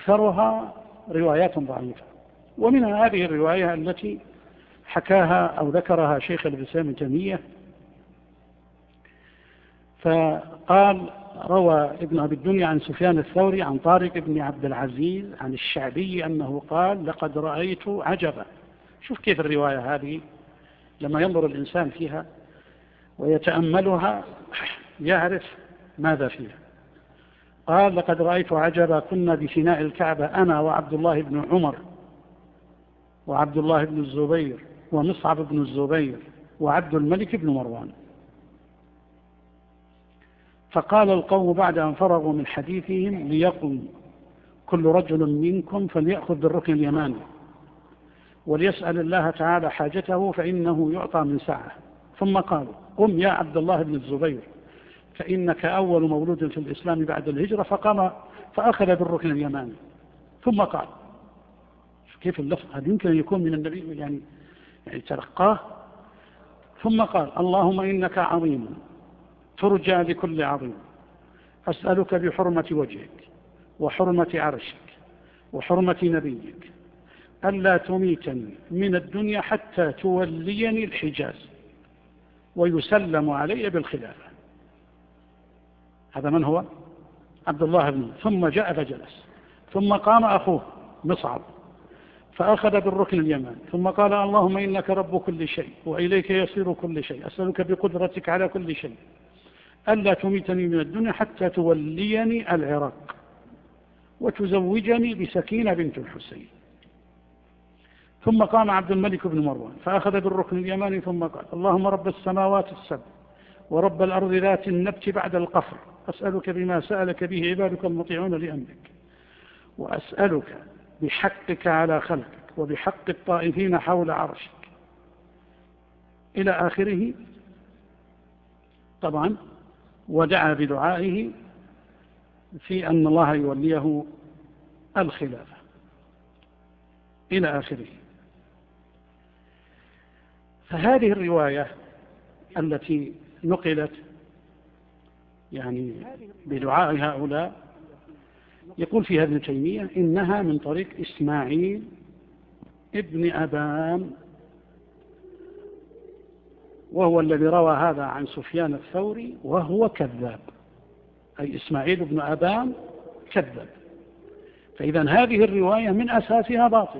أكثرها روايات ضعيفة. ومنها هذه الرواية التي حكاها أو ذكرها شيخ الإسلام ابن تيمية، فقال: روى ابن أبي الدنيا عن سفيان الثوري عن طارق بن عبد العزيز عن الشعبي أنه قال: لقد رأيت عجبا. شوف كيف الرواية هذه لما ينظر الإنسان فيها ويتأملها يعرف ماذا فيها. قال: لقد رأيت عجبا، كنا بفناء الكعبة أنا وعبد الله بن عمر وعبد الله بن الزبير ومصعب بن الزبير وعبد الملك بن مروان، فقال القوم بعد أن فرغوا من حديثهم: ليقم كل رجل منكم فليأخذ بالركن اليماني وليسأل الله تعالى حاجته فإنه يعطى من سعه. ثم قالوا: قم يا عبد الله بن الزبير فإنك أول مولود في الإسلام بعد الهجرة. فقام فأخذ بالركن اليماني. ثم قال، كيف اللفظ هل يمكن أن يكون من النبي يعني تلقاه؟ ثم قال: اللهم إنك عظيم ترجى لكل عظيم، أسألك بحرمة وجهك وحرمة عرشك وحرمة نبيك ألا تميتني من الدنيا حتى توليني الحجاز ويسلم علي بالخلافة. هذا من هو؟ عبد الله بن. ثم جاء فجلس، ثم قام أخوه مصعب فأخذ بالركن اليماني، ثم قال: اللهم إنك رب كل شيء وإليك يصير كل شيء، أسألك بقدرتك على كل شيء ألا تميتني من الدنيا حتى توليني العراق وتزوجني بسكينة بنت الحسين. ثم قام عبد الملك بن مروان فأخذ بالركن اليماني ثم قال: اللهم رب السماوات السبع ورب الأرض ذات النبت بعد القفر، أسألك بما سألك به عبادك المطيعون لأمرك، وأسألك بحقك على خلقك وبحق الطائفين حول عرشك إلى آخره. طبعا ودعا بدعائه في أن الله يوليه الخلافة إلى آخره. فهذه الرواية التي نقلت يعني بدعاء هؤلاء يقول فيها ابن تيمية إنها من طريق إسماعيل ابن أبان، وهو الذي روى هذا عن سفيان الثوري وهو كذاب، أي إسماعيل بن أبان كذاب. فإذا هذه الرواية من أساسها باطلة.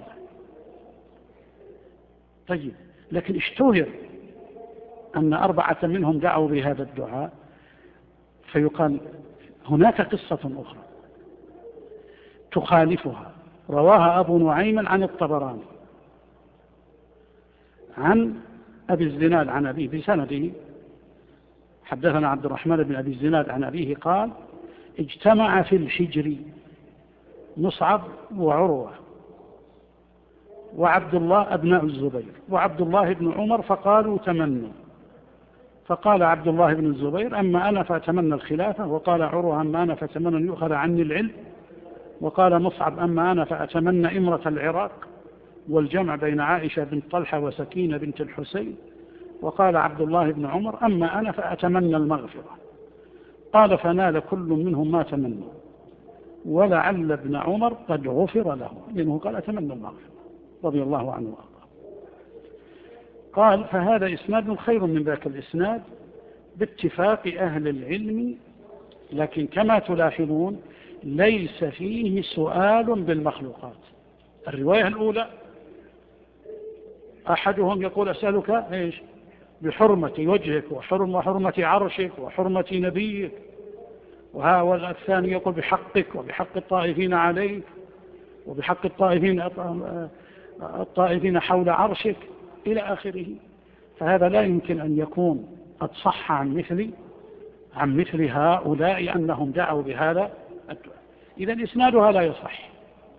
طيب، لكن اشتهر أن 4 منهم دعوا بهذا الدعاء، فيقال هناك قصة أخرى تخالفها رواها أبو نعيم عن الطبراني عن أبي الزناد عن أبيه بسنده: حدثنا عبد الرحمن بن أبي الزناد عن أبيه قال: اجتمع في الحجر مصعب وعروة وعبد الله أبناء الزبير وعبد الله بن عمر فقالوا تمنوا، فقال عبد الله بن الزبير: أما أنا فأتمنى الخلافة، وقال عروة: أما أنا فأتمنى أن يؤخذ عني العلم، وقال مصعب: أما أنا فأتمنى إمرة العراق والجمع بين عائشة بنت طلحة وسكينة بنت الحسين، وقال عبد الله بن عمر: أما أنا فأتمنى المغفرة. قال: فنال كل منهم ما تمنوا، ولعل ابن عمر قد غفر له، لأنه قال: أتمنى المغفرة رضي الله عنه وأرضاه. قال: فهذا إسناد خير من ذاك الإسناد باتفاق أهل العلم، لكن كما تلاحظون ليس فيه سؤال بالمخلوقات. الرواية الأولى أحدهم يقول: أسألك إيش؟ بحرمة وجهك وحرمة عرشك وحرمة نبيك، والثاني يقول: بحقك وبحق الطائفين عليك وبحق الطائفين حول عرشك إلى آخره. فهذا لا يمكن أن يكون قد صح عن مثل هؤلاء أنهم دعوا بهذا الدعاء. إذن إسنادها لا يصح.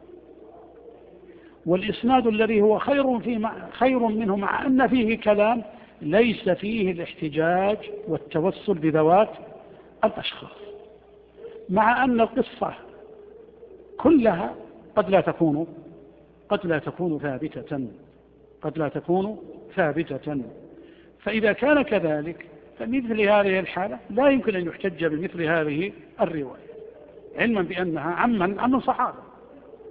والإسناد الذي هو خير منه مع أن فيه كلام ليس فيه الاحتجاج والتوسل بذوات الأشخاص، مع أن القصة كلها قد لا تكون ثابتة. فإذا كان كذلك فمثل هذه الحالة لا يمكن أن يحتج بمثل هذه الرواية، علما بأنها عن صحابة،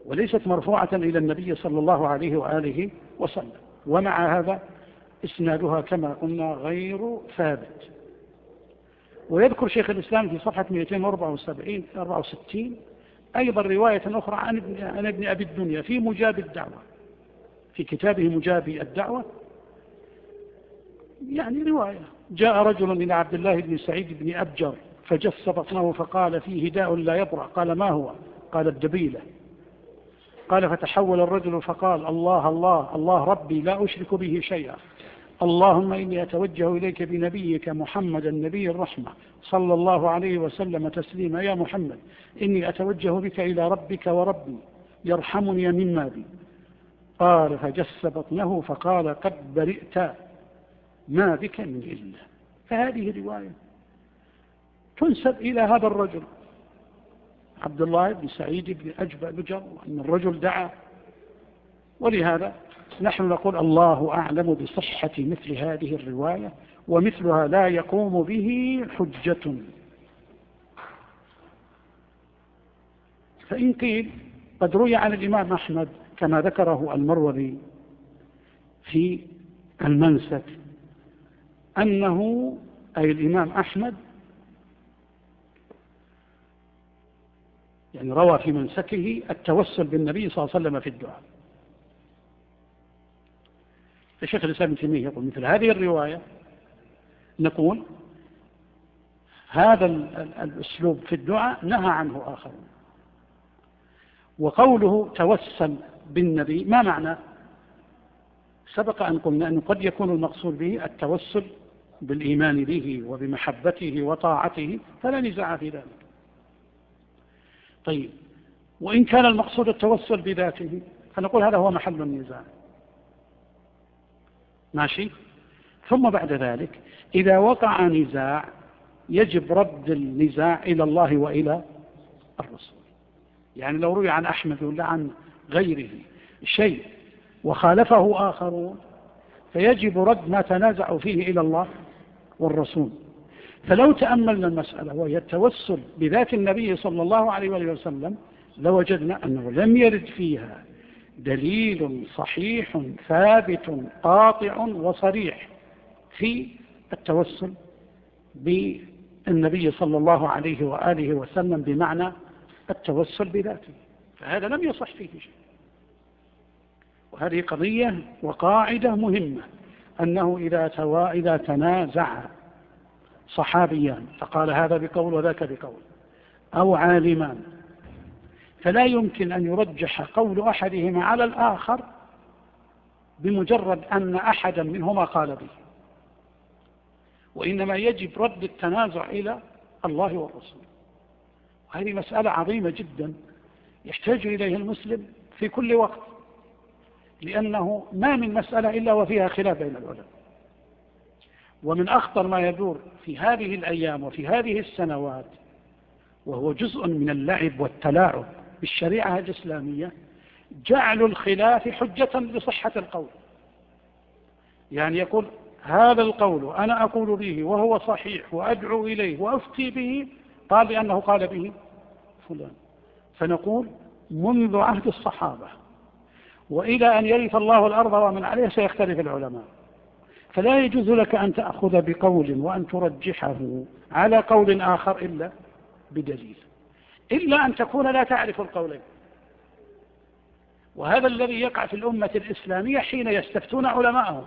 وليست مرفوعة إلى النبي صلى الله عليه وآله وسلم. ومع هذا إسنادها كما قلنا غير ثابت. ويذكر شيخ الإسلام في صفحة 264 أيضا رواية أخرى عن ابن أبي الدنيا في مجاب الدعوة، في كتابه مجاب الدعوة، يعني رواية: جاء رجل إلى عبد الله بن سعيد بن أبجر فجس بطنه فقال: فيه داء لا يبرأ. قال: ما هو؟ قال: الدبيلة. قال: فتحول الرجل فقال: الله الله الله ربي لا أشرك به شيئا، اللهم إني أتوجه إليك بنبيك محمد النبي الرحمة صلى الله عليه وسلم تسليما، يا محمد إني أتوجه بك إلى ربك وربي يرحمني مما بي. قال: فجس بطنه فقال: قد برئت، ما بك من إلا. فهذه رواية تنسب إلى هذا الرجل عبد الله بن سعيد بن أبجر أن الرجل دعا. ولهذا نحن نقول الله أعلم بصحة مثل هذه الرواية، ومثلها لا يقوم به حجة. فإن قيل قد روي عن الإمام أحمد كما ذكره المروذي في المنسك أنه، أي الإمام أحمد، يعني روى في منسكه التوسل بالنبي صلى الله عليه وسلم في الدعاء. الشيخ الإسلام ابن تيمية يقول مثل هذه الرواية نقول هذا الأسلوب في الدعاء نهى عنه آخرون. وقوله توسل بالنبي ما معنى؟ سبق أن قلنا أنه قد يكون المقصود به التوسل بالإيمان به وبمحبته وطاعته، فلا نزاع في ذلك. طيب، وإن كان المقصود التوسل بذاته فنقول هذا هو محل النزاع، ماشي. ثم بعد ذلك إذا وقع نزاع يجب رد النزاع إلى الله وإلى الرسول. يعني لو روي عن أحمد ولا عن غيره شيء وخالفه آخرون فيجب رد ما تنازعوا فيه إلى الله والرسول. فلو تأملنا المسألة وهي التوسل بذات النبي صلى الله عليه وسلم لوجدنا أنه لم يرد فيها دليل صحيح ثابت قاطع وصريح في التوسل بالنبي صلى الله عليه وآله وسلم بمعنى التوسل بذاته، فهذا لم يصح فيه شيء. وهذه قضية وقاعدة مهمة، أنه إذا تنازع صحابيان فقال هذا بقول وذاك بقول، أو عالمان، فلا يمكن أن يرجح قول أحدهما على الآخر بمجرد أن أحدا منهما قال به، وإنما يجب رد التنازع إلى الله والرسول. وهذه مسألة عظيمة جدا يحتاج إليها المسلم في كل وقت، لأنه ما من مسألة إلا وفيها خلاف بين العلماء. ومن أخطر ما يدور في هذه الأيام وفي هذه السنوات، وهو جزء من اللعب والتلاعب بالشريعة الإسلامية، جعل الخلاف حجة لصحة القول. يعني يقول هذا القول أنا أقول به وهو صحيح وأدعو إليه وأفتي به، قال لأنه قال به فلان. فنقول منذ عهد الصحابة وإلى أن يرث الله الأرض ومن عليها سيختلف العلماء، فلا يجوز لك أن تأخذ بقول وأن ترجحه على قول آخر إلا بدليل، إلا أن تكون لا تعرف القولين. وهذا الذي يقع في الأمة الإسلامية حين يستفتون علماءهم،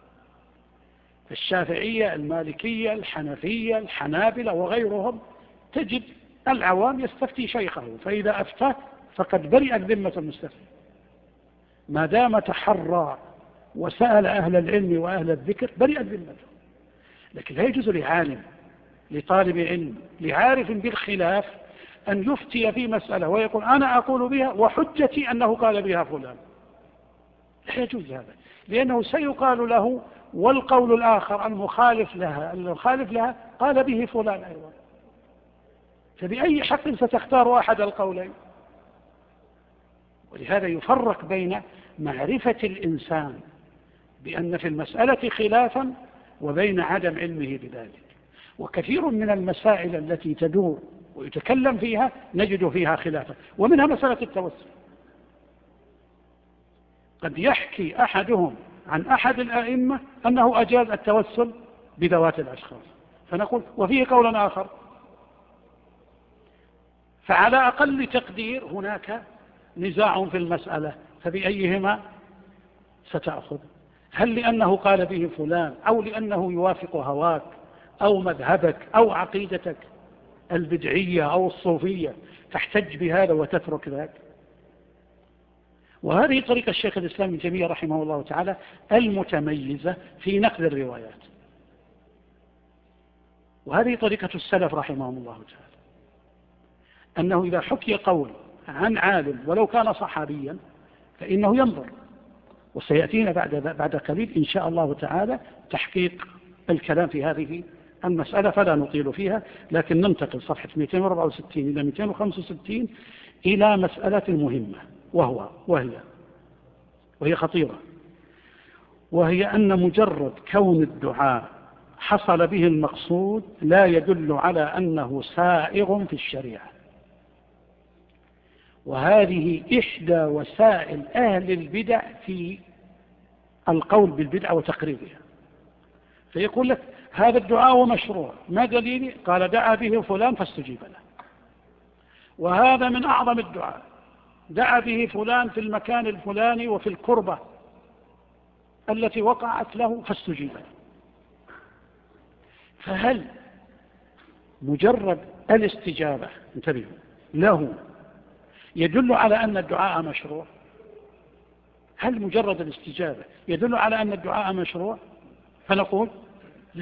الشافعية المالكية الحنفية الحنابلة وغيرهم، تجد العوام يستفتي شيخه، فإذا أفتاه فقد برئت ذمة المستفتي ما دام تحرى وسأل أهل العلم وأهل الذكر، برئت ذمته. لكن لا يجوز لعالم لطالب علم لعارف بالخلاف أن يفتي في مسألة ويقول أنا أقول بها وحجتي أنه قال بها فلان، لا يجوز هذا، لأنه سيقال له والقول الآخر المخالف لها قال به فلان أيضا، فبأي حق ستختار أحد القولين؟ ولهذا يفرق بين معرفة الإنسان بأن في المسألة خلافا وبين عدم علمه بذلك. وكثير من المسائل التي تدور ويتكلم فيها نجد فيها خلافا، ومنها مسألة التوسل. قد يحكي أحدهم عن أحد الأئمة أنه أجاز التوسل بذوات الأشخاص، فنقول وفيه قول آخر. فعلى أقل تقدير هناك نزاع في المسألة، فبأيهما ستأخذ؟ هل لأنه قال به فلان، أو لأنه يوافق هواك أو مذهبك أو عقيدتك البدعية أو الصوفية تحتج بهذا وتترك ذاك؟ وهذه طريقة الشيخ الإسلام ابن تيمية رحمه الله تعالى المتميزة في نقل الروايات، وهذه طريقة السلف رحمهم الله تعالى، أنه إذا حكي قول عن عالم ولو كان صحابيا فإنه ينظر، وسيأتينا بعد قليل إن شاء الله تعالى تحقيق الكلام في هذه المسألة، فلا نطيل فيها، لكن ننتقل صفحة 264 إلى 265 إلى مسألة مهمة، وهي خطيرة، وهي أن مجرد كون الدعاء حصل به المقصود لا يدل على أنه سائغ في الشريعة. وهذه إحدى وسائل أهل البدع في القول بالبدع وتقريرها. فيقول لك هذا الدعاء مشروع، ما دليلي؟ قال دعا به فلان فاستجيب له. وهذا من أعظم الدعاء، دعا به فلان في المكان الفلاني وفي الكربة التي وقعت له فاستجيب له. فهل مجرد الاستجابة انتبهوا له يدل على أن الدعاء مشروع؟ هل مجرد الاستجابة يدل على أن الدعاء مشروع؟ فنقول لا.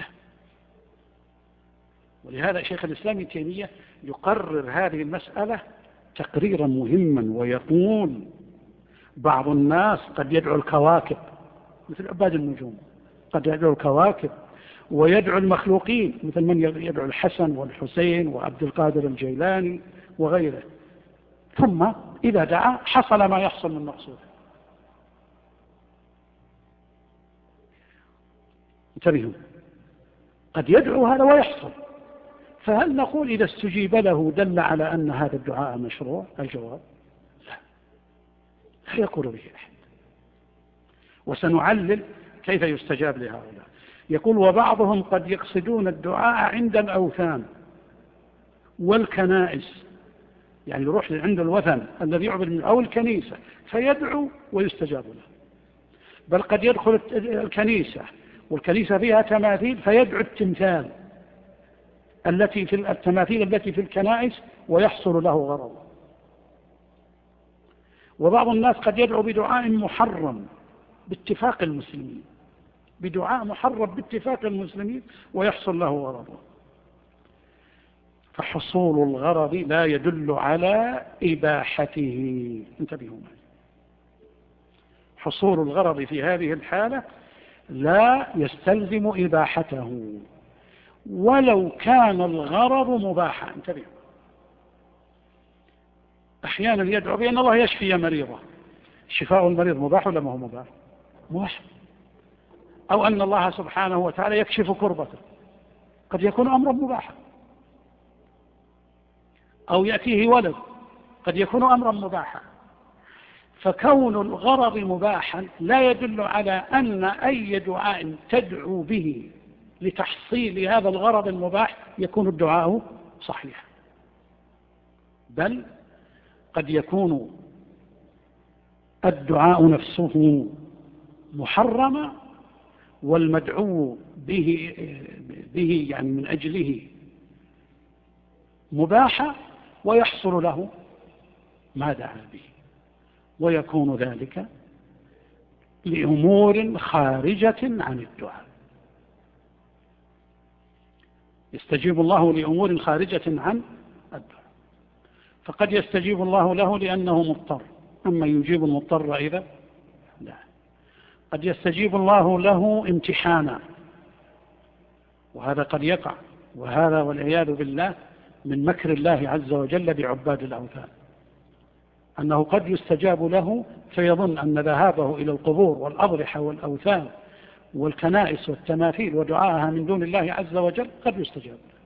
ولهذا شيخ الإسلام ابن تيمية يقرر هذه المسألة تقريرا مهما، ويقول بعض الناس قد يدعو الكواكب مثل عباد النجوم، قد يدعو الكواكب ويدعو المخلوقين مثل من يدعو الحسن والحسين وعبد القادر الجيلاني وغيره، ثم إذا دعا حصل ما يحصل من مقصوده. انتبهوا، قد يدعو هذا ويحصل، فهل نقول إذا استجيب له دل على أن هذا الدعاء مشروع؟ الجواب لا يقول به أحد. وسنعلل كيف يستجاب لهؤلاء. يقول وبعضهم قد يقصدون الدعاء عند الأوثان والكنائس، يعني يروح عند الوثن الذي يعبد منه أو الكنيسة فيدعو ويستجاب له، بل قد يدخل الكنيسة والكنيسة فيها تماثيل فيدعو التمثال التماثيل التي في الكنائس ويحصل له غرض. وبعض الناس قد يدعو بدعاء محرم باتفاق المسلمين، بدعاء محرم باتفاق المسلمين ويحصل له غرض. فحصول الغرض لا يدل على إباحته. انتبهوا معي، حصول الغرض في هذه الحالة لا يستلزم إباحته ولو كان الغرض مباحا. انتبهوا، أحيانا يدعو بأن الله يشفي مريضه، شفاء المريض مباح ولا ما هو مباح؟ مباح. أو أن الله سبحانه وتعالى يكشف كربته، قد يكون أمرا مباحا. أو يأتيه ولد، قد يكون أمرا مباحا. فكون الغرض مباحا لا يدل على أن أي دعاء تدعو به لتحصيل هذا الغرض المباح يكون الدعاء صحيحا، بل قد يكون الدعاء نفسه محرما والمدعو به يعني من أجله مباحا ويحصل له ما دعا به، ويكون ذلك لأمور خارجة عن الدعاء. يستجيب الله لأمور خارجة عن الدعاء، فقد يستجيب الله له لأنه مضطر، أما يجيب المضطر إذا لا. قد يستجيب الله له امتحانا، وهذا قد يقع، وهذا والعياذ بالله من مكر الله عز وجل بعباد الأوثان، أنه قد يستجاب له فيظن أن ذهابه إلى القبور والأضرحة والأوثان والكنائس والتماثيل ودعاءها من دون الله عز وجل قد يستجاب له.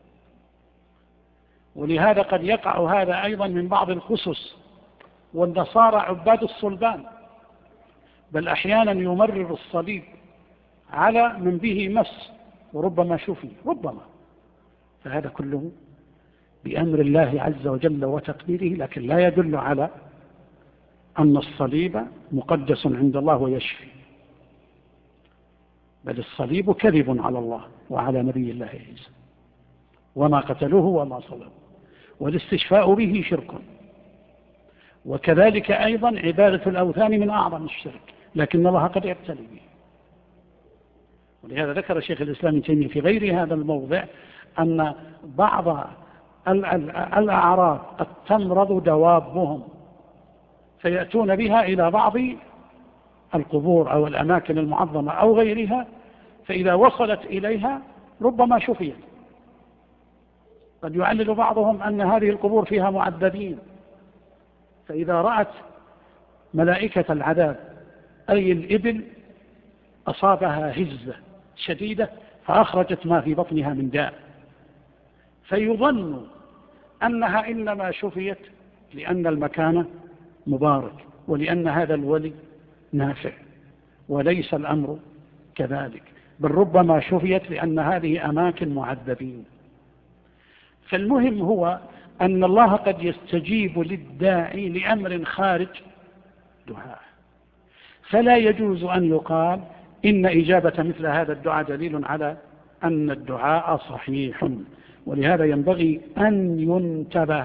ولهذا قد يقع هذا أيضا من بعض الخصوص والنصارى عباد الصلبان، بل أحيانا يمرر الصليب على من به مس وربما شفي ربما. فهذا كله بأمر الله عز وجل وتقديره، لكن لا يدل على أن الصليب مقدس عند الله ويشفي، بل الصليب كذب على الله وعلى نبي الله عيسى، وما قتلوه وما صلبوه، والاستشفاء به شرك، وكذلك أيضا عبادة الأوثان من أعظم الشرك، لكن الله قد يبتلي به. ولهذا ذكر شيخ الإسلام ابن تيمية في غير هذا الموضع أن بعض الأعراب قد تمرض دوابهم فيأتون بها إلى بعض القبور أو الأماكن المعظمة أو غيرها، فإذا وصلت إليها ربما شفيت. قد يعلل بعضهم أن هذه القبور فيها معذبين، فإذا رأت ملائكة العذاب أي الإبل أصابها هزة شديدة فأخرجت ما في بطنها من داء، فيظن أنها إنما شفيت لأن المكان مبارك ولأن هذا الولي نافع، وليس الأمر كذلك، بل ربما شفيت لأن هذه أماكن معذبين. فالمهم هو أن الله قد يستجيب للداعي لأمر خارج دعاء، فلا يجوز أن يقال إن إجابة مثل هذا الدعاء دليل على أن الدعاء صحيح. ولهذا ينبغي أن ينتبه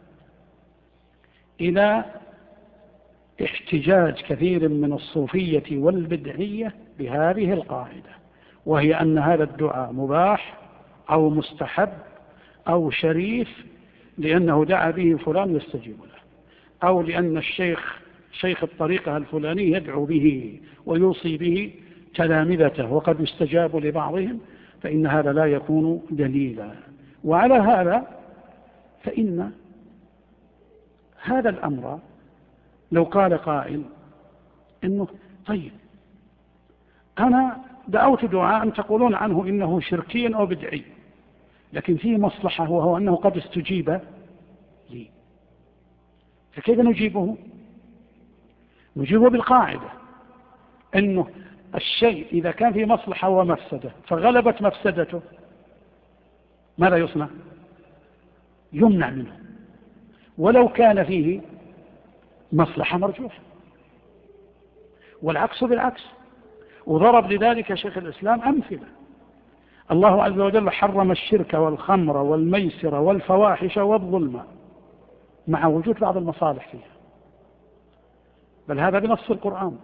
إلى احتجاج كثير من الصوفية والبدعية بهذه القاعدة، وهي أن هذا الدعاء مباح أو مستحب أو شريف لأنه دعا به فلان يستجيب له، أو لأن شيخ الطريقة الفلاني يدعو به ويوصي به تلامذته وقد يستجاب لبعضهم، فإن هذا لا يكون دليلا. وعلى هذا فإن هذا الأمر لو قال قائل إنه طيب أنا دعوت دعاء تقولون عنه إنه شركي أو بدعي، لكن فيه مصلحة وهو أنه قد استجيب لي، فكيف نجيبه؟ نجيبه بالقاعدة أنه الشيء إذا كان فيه مصلحة ومفسدة فغلبت مفسدته ماذا يصنع؟ يمنع منه، ولو كان فيه مصلحة مرجوحة، والعكس بالعكس. وضرب لذلك شيخ الإسلام أمثلة. الله عز وجل حرم الشرك والخمر والميسر والفواحش والظلم مع وجود بعض المصالح فيها، بل هذا بنص القرآن.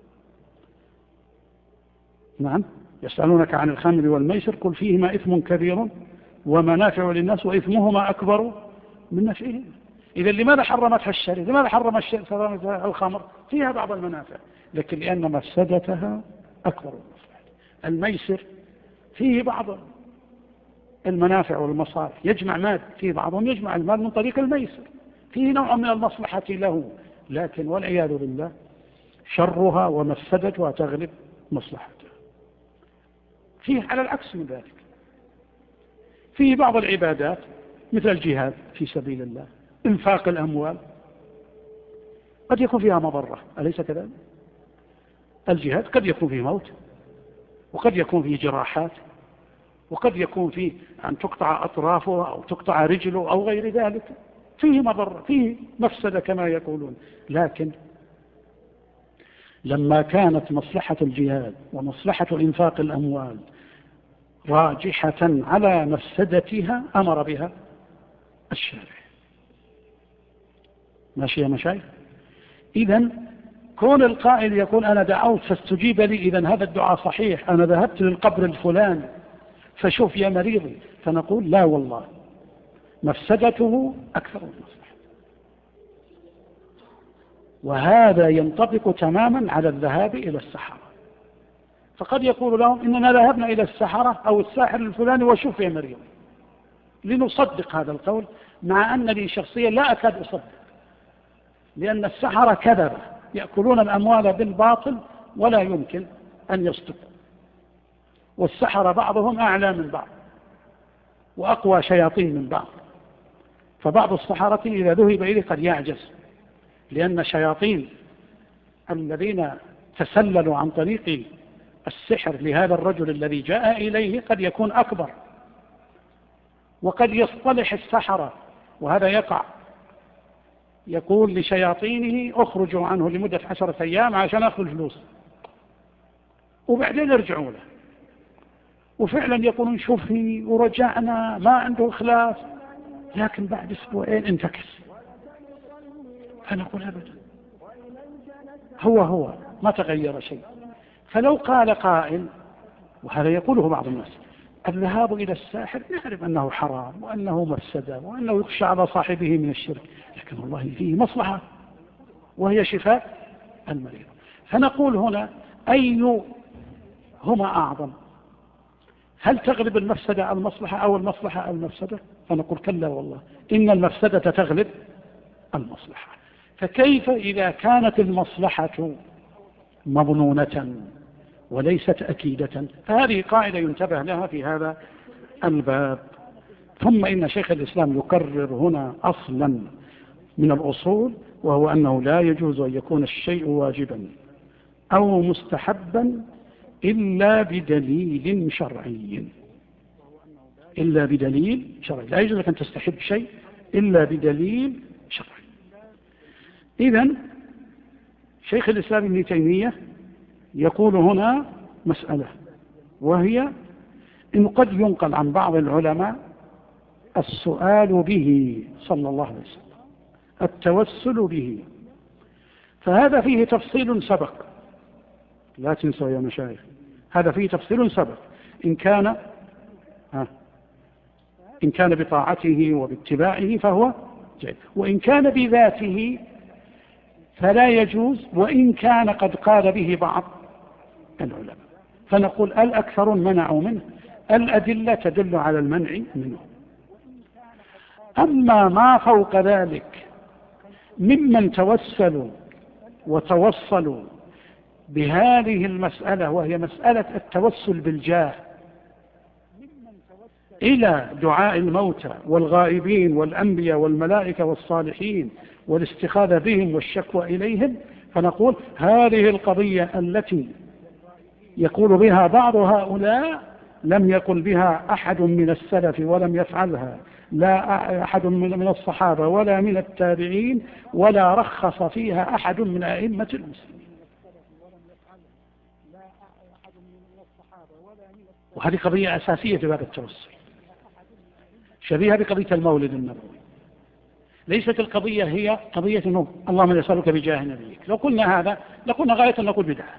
نعم، يسألونك عن الخمر والميسر قل فيهما إثم كبير ومنافع للناس وإثمهما أكبر من نفعهما. إذا لماذا حرمتها الشريعة؟ لماذا حرم الخمر؟ فيها بعض المنافع، لكن لأن مفسدتها أكبر من مصلحتها. الميسر فيه بعض المنافع والمصالح، يجمع مال، فيه بعضهم يجمع المال من طريق الميسر، فيه نوع من المصلحة له، لكن والعياذ بالله شرها ومفسدتها تغلب مصلحتها. فيه على العكس من ذلك، فيه بعض العبادات مثل الجهاد في سبيل الله، انفاق الأموال، قد يكون فيها مضرة، أليس كذلك؟ الجهاد قد يكون فيه موت، وقد يكون فيه جراحات، وقد يكون فيه أن تقطع أطرافه أو تقطع رجله أو غير ذلك، فيه مضرة، فيه مفسدة كما يقولون. لكن لما كانت مصلحة الجهاد ومصلحة إنفاق الأموال راجحة على مفسدتها أمر بها الشارع. ماشي يا مشايخ؟ إذن كون القائل يقول أنا دعوت فاستجيب لي، إذن هذا الدعاء صحيح، أنا ذهبت للقبر الفلاني فشوف يا مريضي، فنقول لا والله مفسدته أكثر من مصلحته. وهذا ينطبق تماما على الذهاب إلى السحرة. فقد يقول لهم إننا ذهبنا إلى السحرة أو الساحر الفلاني وشوف يا مريضي، لنصدق هذا القول، مع أنني شخصيا لا أكاد أصدق، لأن السحرة كذبة يأكلون الأموال بالباطل ولا يمكن أن يصدقوا، والسحرة بعضهم أعلى من بعض وأقوى شياطين من بعض، فبعض السحرة إذا ذهب إليه قد يعجز، لأن شياطين الذين تسللوا عن طريق السحر لهذا الرجل الذي جاء إليه قد يكون أكبر، وقد يصطلح السحرة، وهذا يقع، يقول لشياطينه اخرجوا عنه لمدة 10 أيام عشان أخذ الفلوس، وبعدين يرجعوا له، وفعلا يقولون شوفي ورجعنا ما عنده إخلاص، لكن بعد أسبوعين انتكس. فنقول أبدا، هو ما تغير شيء. فلو قال قائل، وهذا يقوله بعض الناس، الذهاب إلى الساحر نعرف أنه حرام وأنه مفسدة وأنه يخشى على صاحبه من الشرك، لكن والله فيه مصلحة وهي شفاء المريض. فنقول هنا أيهما أعظم؟ هل تغلب المفسدة على المصلحة أو المصلحة على المفسدة؟ فنقول كلا والله، إن المفسدة تغلب المصلحة. فكيف إذا كانت المصلحة مظنونة وليست أكيدة؟ فهذه قاعدة ينتبه لها في هذا الباب. ثم إن شيخ الإسلام يكرر هنا أصلا من الأصول، وهو أنه لا يجوز أن يكون الشيء واجبا أو مستحبا إلا بدليل شرعي. إلا بدليل شرعي، لا يجوز لك أن تستحب شيء إلا بدليل شرعي. إذن شيخ الإسلام ابن تيمية يقول هنا مسألة، وهي إن قد ينقل عن بعض العلماء السؤال به صلى الله عليه وسلم، التوسل به، فهذا فيه تفصيل سبق، لا تنسوا يا مشايخ، هذا فيه تفصيل سبق. إن كان بطاعته وباتباعه فهو جيد، وإن كان بذاته فلا يجوز، وإن كان قد قال به بعض العلماء. فنقول الأكثر منعوا منه، الأدلة تدل على المنع منه. أما ما فوق ذلك ممن توسلوا وتوصلوا بهذه المسألة، وهي مسألة التوسل بالجاه إلى دعاء الموتى والغائبين والأنبياء والملائكة والصالحين والاستخاذة بهم والشكوى إليهم، فنقول هذه القضية التي يقول بها بعض هؤلاء لم يقل بها أحد من السلف ولم يفعلها لا أحد من الصحابة ولا من التابعين، ولا رخص فيها أحد من أئمة المسلمين. وهذه قضية أساسية في باب التوسل، شبيهة بقضية المولد النبوي. ليست القضية هي قضية أنه اللهم نسألك بجاه نبيك، لو قلنا هذا لقلنا غاية أن نقول بدعة،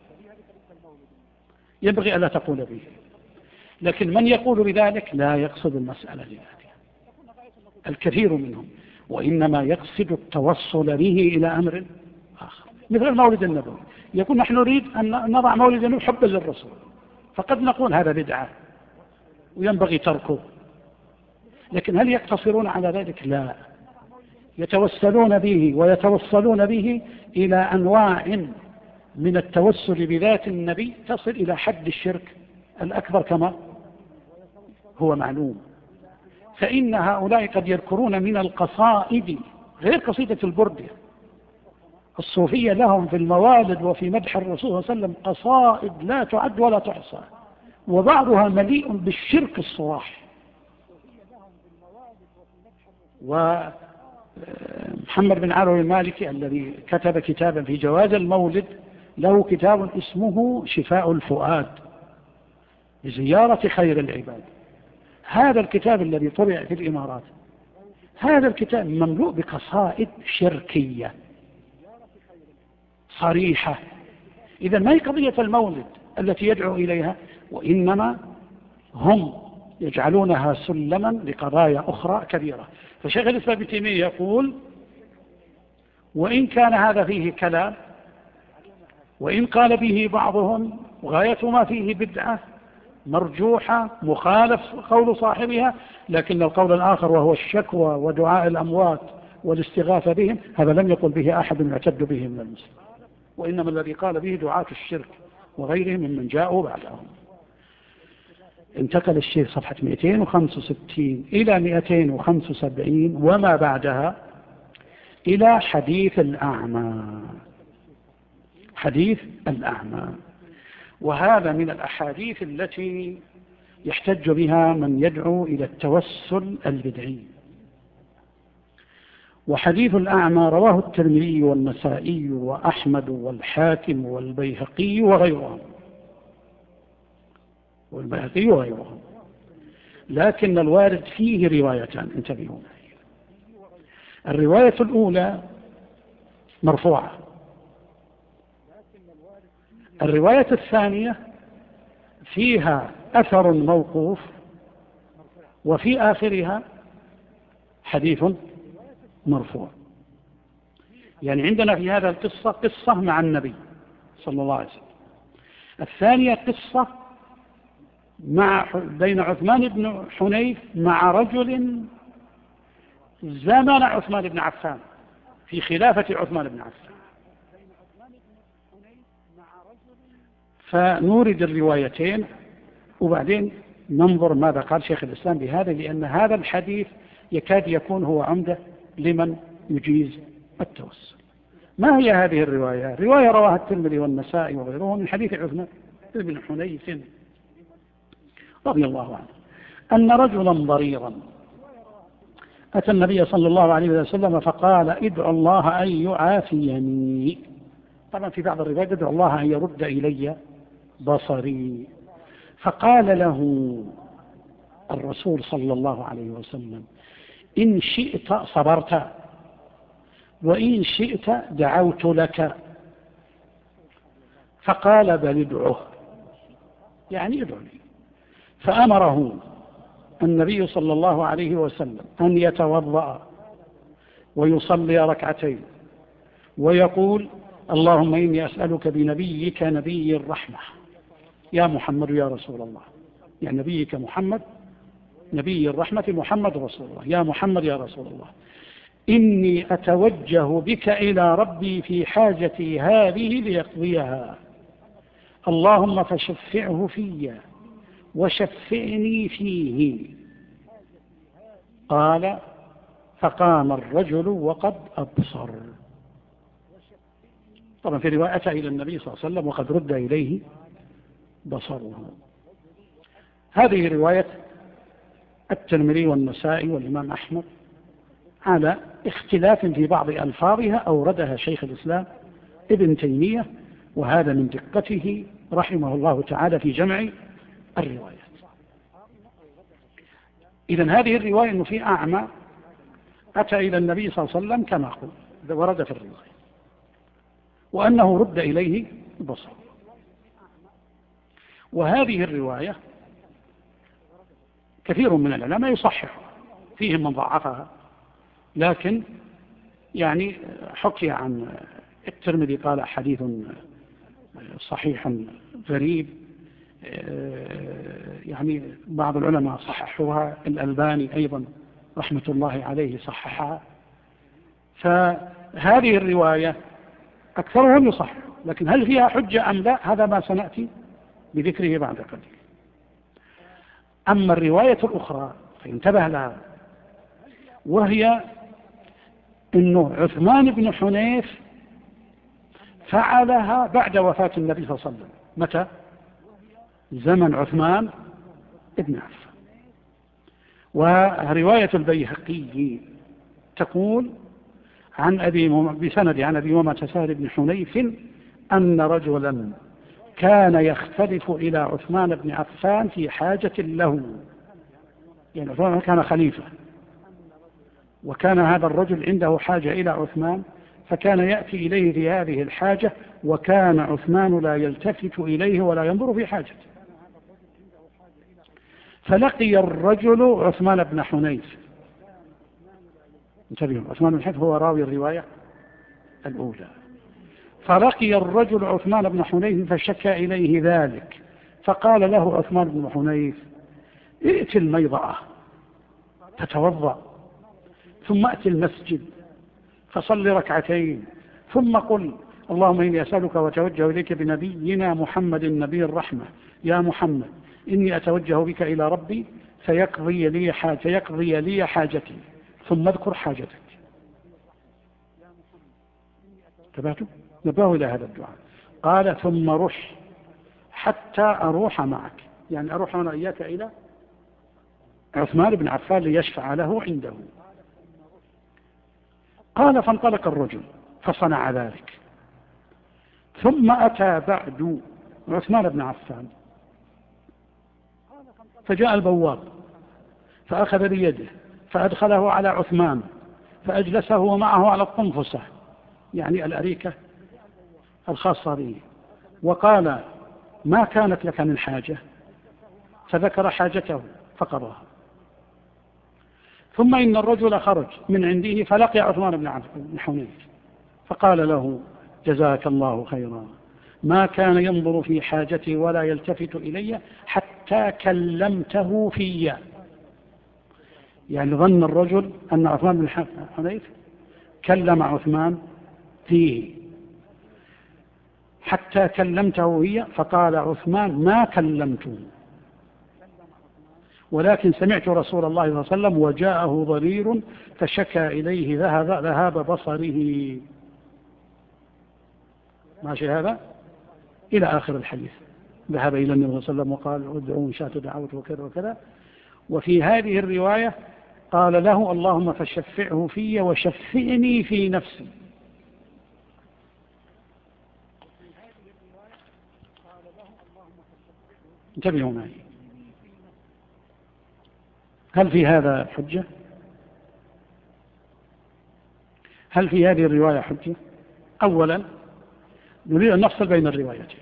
ينبغي ألا تقول به. لكن من يقول بذلك لا يقصد المسألة لذاتها، الكثير منهم، وإنما يقصد التوصل به إلى أمر آخر، مثل المولد النبوي، يقول نحن نريد أن نضع مولد النبوي حبا للرسول، فقد نقول هذا بدعة وينبغي تركه. لكن هل يقتصرون على ذلك؟ لا، يتوسلون به ويتوصلون به إلى أنواع من التوسل بذات النبي تصل إلى حد الشرك الأكبر كما هو معلوم. فإن هؤلاء قد يذكرون من القصائد غير قصيدة البردة، الصوفية لهم في الموالد وفي مدح الرسول صلى الله عليه وسلم قصائد لا تعد ولا تحصى، وبعضها مليء بالشرك الصراح. ومحمد بن علوي المالكي الذي كتب كتابا في جواز المولد له كتاب اسمه شفاء الفؤاد لزيارة خير العباد. هذا الكتاب الذي طبع في الإمارات، هذا الكتاب مملوء بقصائد شركية صريحة. إذا ما هي قضية المولد التي يدعو إليها، وإنما هم يجعلونها سلما لقضايا أخرى كبيرة. فشيخ الإسلام ابن تيمية يقول وإن كان هذا فيه كلام، وإن قال به بعضهم غاية ما فيه بدعة مرجوحة مخالف قول صاحبها، لكن القول الآخر وهو الشكوى ودعاء الأموات والاستغاثة بهم هذا لم يقل به أحد يعتد به من المسلمين، وإنما الذي قال به دعاة الشرك وغيرهم ممن جاءوا بعدهم. انتقل الشيخ صفحة 265 إلى 275 وما بعدها إلى حديث الأعمى. حديث الأعمى. وهذا من الأحاديث التي يحتج بها من يدعو إلى التوسل البدعي. وحديث الأعمى رواه الترمذي والنسائي وأحمد والحاكم والبيهقي وغيرهم، لكن الوارد فيه روايتان، انتبهوا. الرواية الأولى مرفوعة، الرواية الثانية فيها أثر موقوف وفي آخرها حديث مرفوع. يعني عندنا في هذا القصة قصة مع النبي صلى الله عليه وسلم، الثانية قصة بين عثمان بن حنيف مع رجل زمن عثمان بن عفان، في خلافة عثمان بن عفان. فنورد الروايتين وبعدين ننظر ماذا قال شيخ الإسلام بهذا، لأن هذا الحديث يكاد يكون هو عمدة لمن يجيز التوسل. ما هي هذه الرواية؟ رواية رواها الترمذي والنسائي وغيرهم من حديث عثمان بن حنيف رضي الله عنه أن رجلا ضريرا أتى النبي صلى الله عليه وسلم فقال: ادعو الله أن يعافيني. طبعا في بعض الروايات: ادعو الله أن يرد إلي بصري. فقال له الرسول صلى الله عليه وسلم: إن شئت صبرت وإن شئت دعوت لك. فقال: بل ادعه، يعني ادعو لي. فأمره النبي صلى الله عليه وسلم أن يتوضأ ويصلي ركعتين ويقول: اللهم إني أسألك بنبيك نبي الرحمة يا محمد يا رسول الله، يعني نبيك محمد نبي الرحمة محمد رسول الله، يا محمد يا رسول الله، إني أتوجه بك إلى ربي في حاجتي هذه ليقضيها، اللهم فشفعه في وشفعني فيه. قال: فقام الرجل وقد أبصر. طبعا في رواية أتى إلى النبي صلى الله عليه وسلم وقد رد إليه بصره. هذه رواية الترمذي والنسائي والإمام أحمد على اختلاف في بعض ألفاظها أوردها شيخ الإسلام ابن تيمية، وهذا من دقته رحمه الله تعالى في جمع الروايات. إذن هذه الرواية أنه في أعمى أتى إلى النبي صلى الله عليه وسلم كما قلت ورد في الرواية، وأنه رد إليه بصر. وهذه الرواية كثير من العلماء يصحح، فيهم من ضعفها، لكن يعني حكي عن الترمذي قال حديث صحيح غريب، يعني بعض العلماء صححوها، الألباني أيضا رحمة الله عليه صححها. فهذه الرواية أكثرهم يصح، لكن هل فيها حجة أم لا؟ هذا ما سنأتي بذكره بعد قليل. أما الرواية الأخرى فانتبه لها، وهي أنه عثمان بن حنيف فعلها بعد وفاة النبي صلى الله عليه وسلم. متى؟ زمن عثمان بن عفان. ورواية البيهقي تقول بسند عن أبي أمامة سهل بن حنيف أن رجلا كان يختلف إلى عثمان بن عفان في حاجة له، يعني عثمان كان خليفة، وكان هذا الرجل عنده حاجة إلى عثمان، فكان يأتي إليه في هذه الحاجة، وكان عثمان لا يلتفت إليه ولا ينظر في حاجته. فلقي الرجل عثمان بن حنيف، انتبهوا، عثمان بن حنيف هو راوي الرواية الأولى. فلقي الرجل عثمان بن حنيف فشكى إليه ذلك، فقال له عثمان بن حنيف: ائت الميضأة فتوضأ، ثم ائت المسجد فصل ركعتين، ثم قل: اللهم إني أسألك وأتوجه إليك بنبينا محمد النبي الرحمة يا محمد، إني أتوجه بك إلى ربي فيقضي لي حاجتي، ثم اذكر حاجتك. تبعتوا؟ نبهوا إلى هذا الدعاء. قال ثم رح حتى أروح معك، يعني أروح أنا إياك إلى عثمان بن عفان ليشفع له عنده. قال فانطلق الرجل فصنع ذلك. ثم أتى بعد عثمان بن عفان فجاء البواب فأخذ بيده فأدخله على عثمان فأجلسه معه على القنفسة، يعني الأريكة الخاصة به، وقال ما كانت لك من حاجة؟ فذكر حاجته فقضاها. ثم إن الرجل خرج من عنده فلقي عثمان بن حنيف فقال له جزاك الله خيرا، ما كان ينظر في حاجتي ولا يلتفت إلي حتى كلمته في، يعني ظن الرجل أن عثمان بن حنيف كلم عثمان فيه حتى كلمته هي، فقال عثمان ما كلمته، ولكن سمعت رسول الله صلى الله عليه وسلم وجاءه ضرير فشكى إليه ذهاب بصره. ماشي هذا إلى آخر الحديث. ذهب إلى النبي صلى الله عليه وسلم وقال ادعوا إن شاءت دعوت وكذا وكذا. وفي هذه الرواية قال له اللهم فشفعه في وشفعني في نفسي. انتبهوا معي، هل في هذا حجة؟ هل في هذه الرواية حجة؟ أولا نريد أن نفصل بين الروايتين.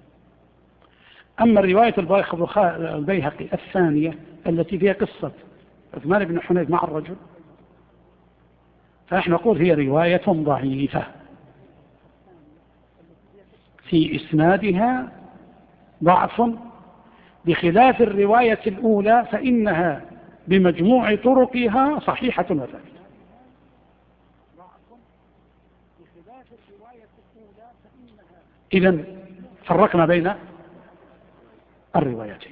أما الرواية البيهقي الثانية التي فيها قصة عثمان بن حنيف مع الرجل فنحن نقول هي رواية ضعيفة في إسنادها ضعف، بخلاف الرواية الأولى فإنها بمجموع طرقها صحيحة وثابتة. إذن فرقنا بين الروايتين.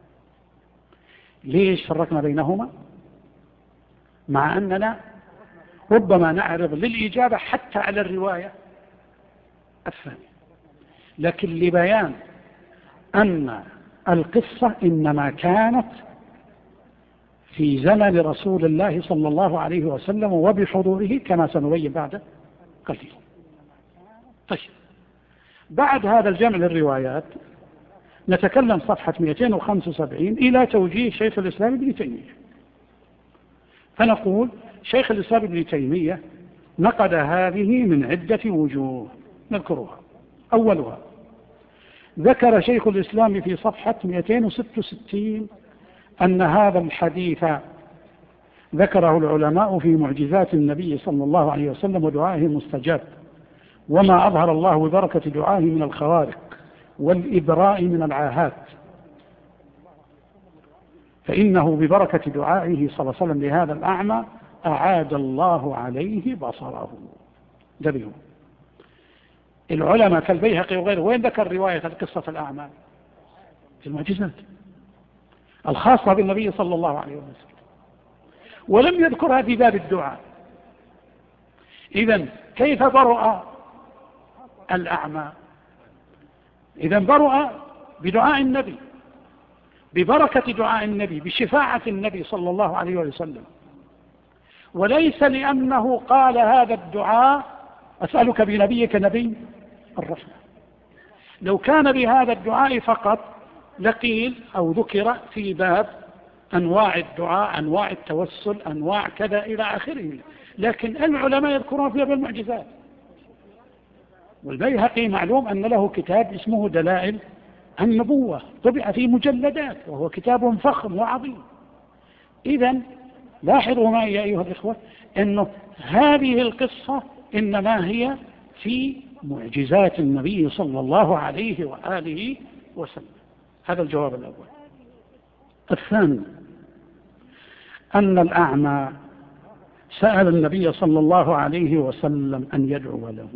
ليش فرقنا بينهما؟ مع أننا ربما نعرض للإجابة حتى على الرواية الثانية، لكن لبيان أن القصة إنما كانت في زمن رسول الله صلى الله عليه وسلم وبحضوره كما سنبين بعد قليل. طيب، بعد هذا الجمع للروايات نتكلم صفحة 275 إلى توجيه شيخ الإسلام ابن تيمية. فنقول شيخ الإسلام ابن تيمية نقد هذه من عدة وجوه نذكرها. أولها ذكر شيخ الإسلام في صفحة 266 أن هذا الحديث ذكره العلماء في معجزات النبي صلى الله عليه وسلم ودعائه مستجاب، وما أظهر الله ببركة دعائه من الخوارق والإبراء من العاهات، فإنه ببركة دعائه صلى الله عليه وسلم لهذا الأعمى أعاد الله عليه بصره. دبيه العلماء كالبيهقي وغيره وين ذكر رواية القصة الأعمى؟ في المعجزات الخاصة بالنبي صلى الله عليه وسلم، ولم يذكرها في باب الدعاء. إذن كيف برؤ الأعمى؟ إذن برؤ بدعاء النبي، ببركة دعاء النبي، بشفاعة النبي صلى الله عليه وسلم، وليس لأنه قال هذا الدعاء أسألك بنبيك نبي الرحمة. لو كان بهذا الدعاء فقط لقيل أو ذكر في باب أنواع الدعاء، أنواع التوسل، أنواع كذا إلى آخره، لكن العلماء يذكرون في باب المعجزات. والبيهقي معلوم أن له كتاب اسمه دلائل النبوة طبع في مجلدات، وهو كتاب فخم وعظيم. إذن لاحظوا معي يا أيها الإخوة أنه هذه القصة إنما هي في معجزات النبي صلى الله عليه وآله وسلم. هذا الجواب الأول. الثاني أن الأعمى سأل النبي صلى الله عليه وسلم أن يدعو له،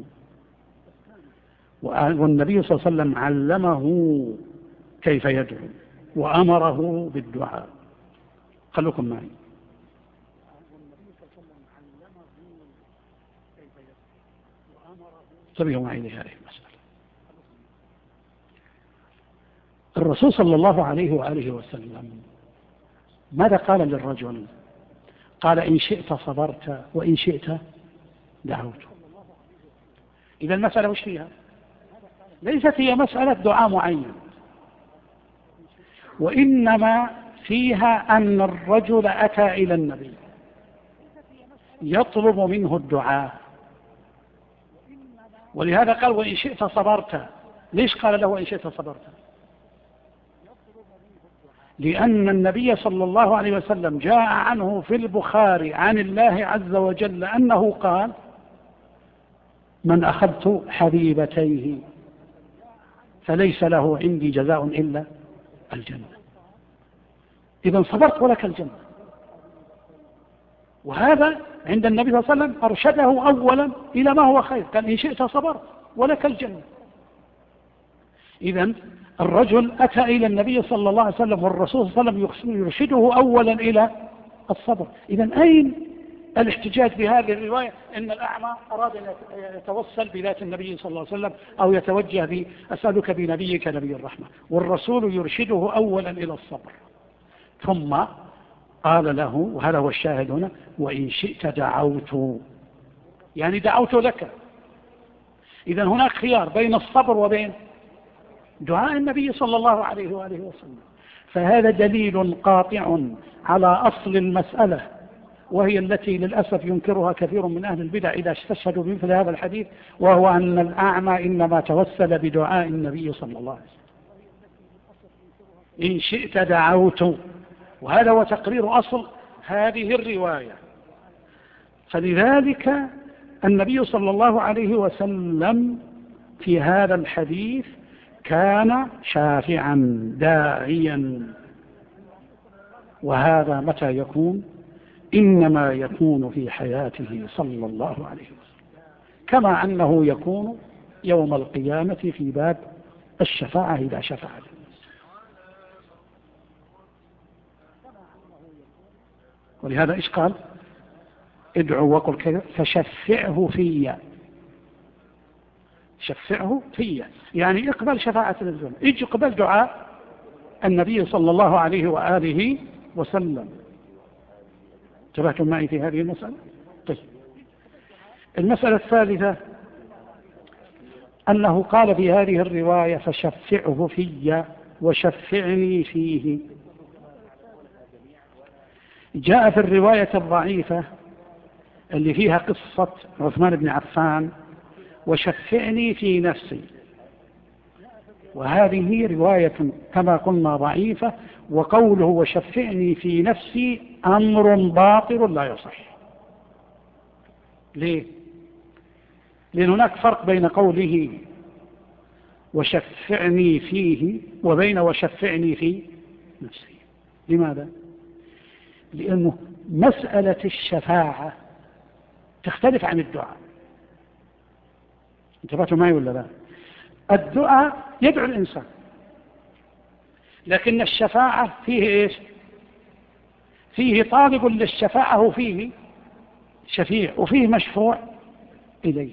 والنبي صلى الله عليه وسلم علمه كيف يدعو وأمره بالدعاء. خلوكم معي. انتبهوا معي لهذه المسألة. الرسول صلى الله عليه وآله وسلم ماذا قال للرجل؟ قال إن شئت صبرت وإن شئت دعوت. إذا المسألة وش فيها؟ ليست هي مسألة دعاء معين، وإنما فيها أن الرجل أتى إلى النبي يطلب منه الدعاء، ولهذا قال وإن شئت صبرت. ليش قال له وإن شئت صبرت؟ لأن النبي صلى الله عليه وسلم جاء عنه في البخاري عن الله عز وجل أنه قال من أخذت حبيبتيه فليس له عندي جزاء إلا الجنة. إذا صبرت ولك الجنة. وهذا عند النبي صلى الله عليه وسلم أرشده أولا إلى ما هو خير، قال إن شئت صبرت ولك الجنة. إذا الرجل أتى إلى النبي صلى الله عليه وسلم والرسول صلى الله عليه وسلم يرشده أولا إلى الصبر. إذا أين الاحتجاج بهذه الرواية إن الأعمى أراد أن يتوسل بذات النبي صلى الله عليه وسلم أو يتوجه أسألك بنبيك نبي الرحمة، والرسول يرشده أولا إلى الصبر، ثم قال له وهذا هو الشاهد هنا وإن شئت دعوت، يعني دعوت لك. إذا هناك خيار بين الصبر وبين دعاء النبي صلى الله عليه وآله وسلم. فهذا دليل قاطع على أصل المسألة، وهي التي للأسف ينكرها كثير من أهل البدع إذا استشهدوا بمثل هذا الحديث، وهو أن الأعمى إنما توسل بدعاء النبي صلى الله عليه وسلم إن شئت دعوت، وهذا هو تقرير أصل هذه الرواية. فلذلك النبي صلى الله عليه وسلم في هذا الحديث كان شافعا داعيا، وهذا متى يكون؟ إنما يكون في حياته صلى الله عليه وسلم، كما أنه يكون يوم القيامة في باب الشفاعة إذا شفع. ولهذا إيش قال؟ ادعوا وقل كذا فشفعه في، شفعه في، يعني اقبل شفاعة الزمن، اقبل دعاء النبي صلى الله عليه وآله وسلم. انتبهتم معي في هذه المسألة؟ طيب. المسألة الثالثة أنه قال في هذه الرواية فشفعه في وشفعني فيه. جاء في الرواية الضعيفة اللي فيها قصة عثمان بن عفان وشفعني في نفسي، وهذه رواية كما قلنا ضعيفة، وقوله وشفعني في نفسي أمر باطل لا يصح. ليه؟ لأن هناك فرق بين قوله وشفعني فيه وبين وشفعني في نفسي. لماذا؟ لأنه مسألة الشفاعة تختلف عن الدعاء. انتبهتوا معي ولا لا؟ الدعاء يدعو الإنسان، لكن الشفاعة فيه إيش؟ فيه طالب للشفاعة وفيه شفيع وفيه مشفوع إليه.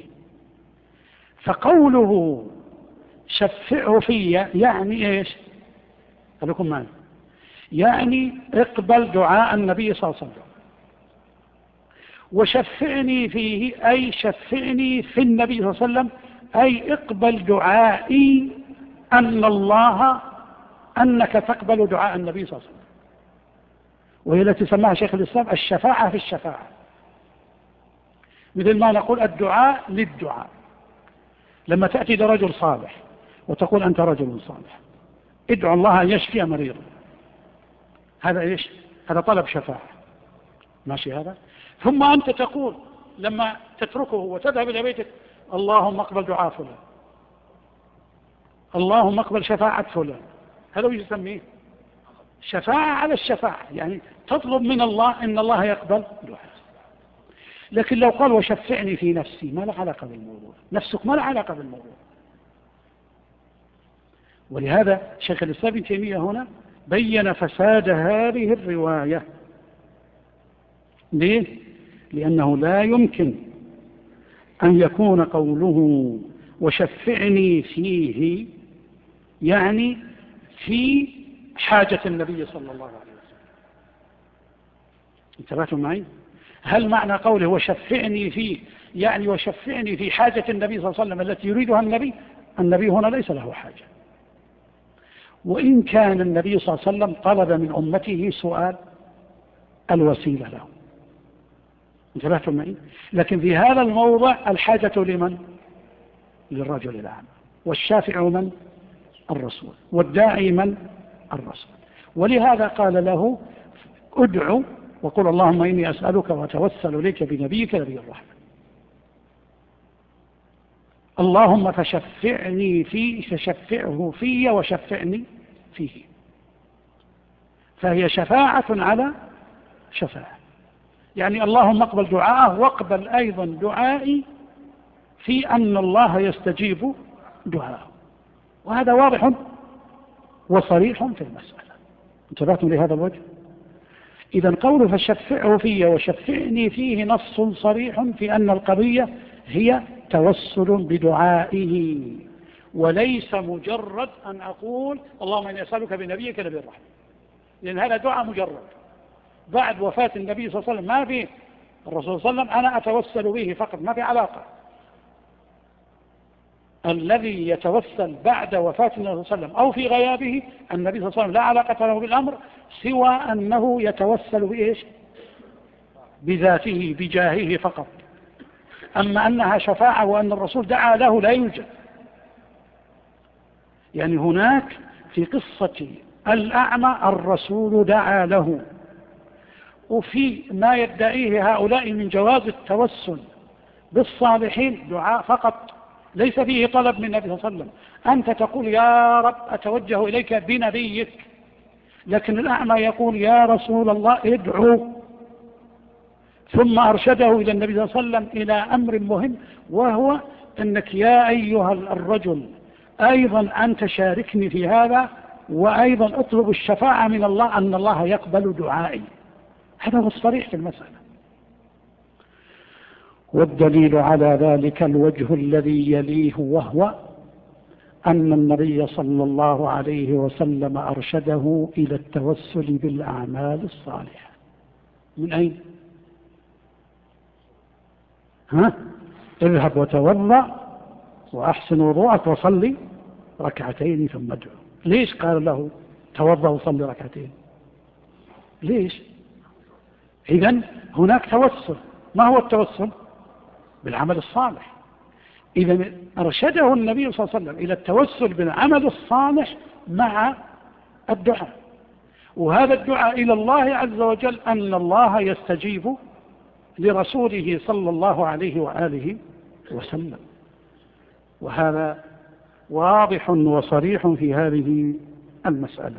فقوله شفعه في يعني إيش؟ خليكم معي، يعني اقبل دعاء النبي صلى الله عليه وسلم، وشفعني فيه أي شفعني في النبي صلى الله عليه وسلم، أي اقبل دعائي أنك تقبل دعاء النبي صلى الله عليه وسلم، وهي التي سماها شيخ الإسلام الشفاعة في الشفاعة. مثل ما نقول الدعاء للدعاء. لما تأتي لرجل صالح وتقول أنت رجل صالح ادعو الله أن يشفي مريضا، هذا إيش؟ هذا طلب شفاعة، ماشي هذا؟ ثم أنت تقول لما تتركه وتذهب إلى بيتك اللهم اقبل دعاء فلان، اللهم اقبل شفاعة فلان، هذا يسميه شفاعة على الشفاعة، يعني تطلب من الله إن الله يقبل دعاء. لكن لو قال وشفعني في نفسي ما له علاقة بالموضوع، نفسك ما له علاقة بالموضوع. ولهذا شيخ الإسلام ابن تيمية هنا بين فساد هذه الرواية. ليه؟ لأنه لا يمكن أن يكون قوله وشفعني فيه يعني في حاجة النبي صلى الله عليه وسلم. انتبهتم معي؟ هل معنى قوله وشفعني فيه يعني وشفعني في حاجة النبي صلى الله عليه وسلم التي يريدها النبي؟ النبي هنا ليس له حاجة، وإن كان النبي صلى الله عليه وسلم طلب من أمته سؤال الوسيلة له. انتبهتم معي؟ لكن في هذا الموضع الحاجة لمن؟ للرجل الأعمى، والشافع من؟ الرسول، والداعي من؟ الرسول. ولهذا قال له ادعو وقل اللهم إني أسألك وأتوسل إليك بنبيك نبي الرحمة. اللهم فشفعني فيه، فشفعه في وشفعني فيه. فهي شفاعة على شفاعة، يعني اللهم اقبل دعاءه واقبل أيضا دعائي في أن الله يستجيب دعاءه. وهذا واضح وصريح في المسألة. انتبهتم لهذا الوجه؟ إذا قول فشفعه في وشفعني فيه نص صريح في أن القضية هي توسل بدعائه، وليس مجرد أن أقول اللهم إني أسألك بنبيك نبي الرحمة، لأن هذا دعاء مجرد. بعد وفاة النبي صلى الله عليه وسلم ما في الرسول صلى الله عليه وسلم أنا أتوسل به فقط، ما في علاقة. الذي يتوسل بعد وفاة النبي صلى الله عليه وسلم أو في غيابه النبي صلى الله عليه وسلم لا علاقة له بالأمر سوى أنه يتوسل بإيش؟ بذاته بجاهه فقط. أما أنها شفاعة وأن الرسول دعا له لا يوجد. يعني هناك في قصة الأعمى الرسول دعا له، وفي ما يدعيه هؤلاء من جواز التوسل بالصالحين دعاء فقط، ليس فيه طلب من النبي صلى الله عليه وسلم. أنت تقول يا رب أتوجه إليك بنبيك، لكن الأعمى يقول يا رسول الله ادعو، ثم أرشده إلى النبي صلى الله عليه وسلم إلى أمر مهم، وهو أنك يا أيها الرجل أيضا أنت شاركني في هذا، وأيضا اطلب الشفاعة من الله أن الله يقبل دعائي. هذا هو الصريح في المسألة. والدليل على ذلك الوجه الذي يليه، وهو أن النبي صلى الله عليه وسلم أرشده إلى التوسل بالأعمال الصالحة. من أين؟ اذهب وتوضأ وأحسن وضوءك وصلي ركعتين ثم ادعو. ليش قال له توضأ وصلي ركعتين؟ ليش؟ إذن هناك توسل. ما هو التوسل؟ بالعمل الصالح. إذا أرشده النبي صلى الله عليه وسلم إلى التوسل بالعمل الصالح مع الدعاء، وهذا الدعاء إلى الله عز وجل أن الله يستجيب لرسوله صلى الله عليه وآله وسلم. وهذا واضح وصريح في هذه المسألة.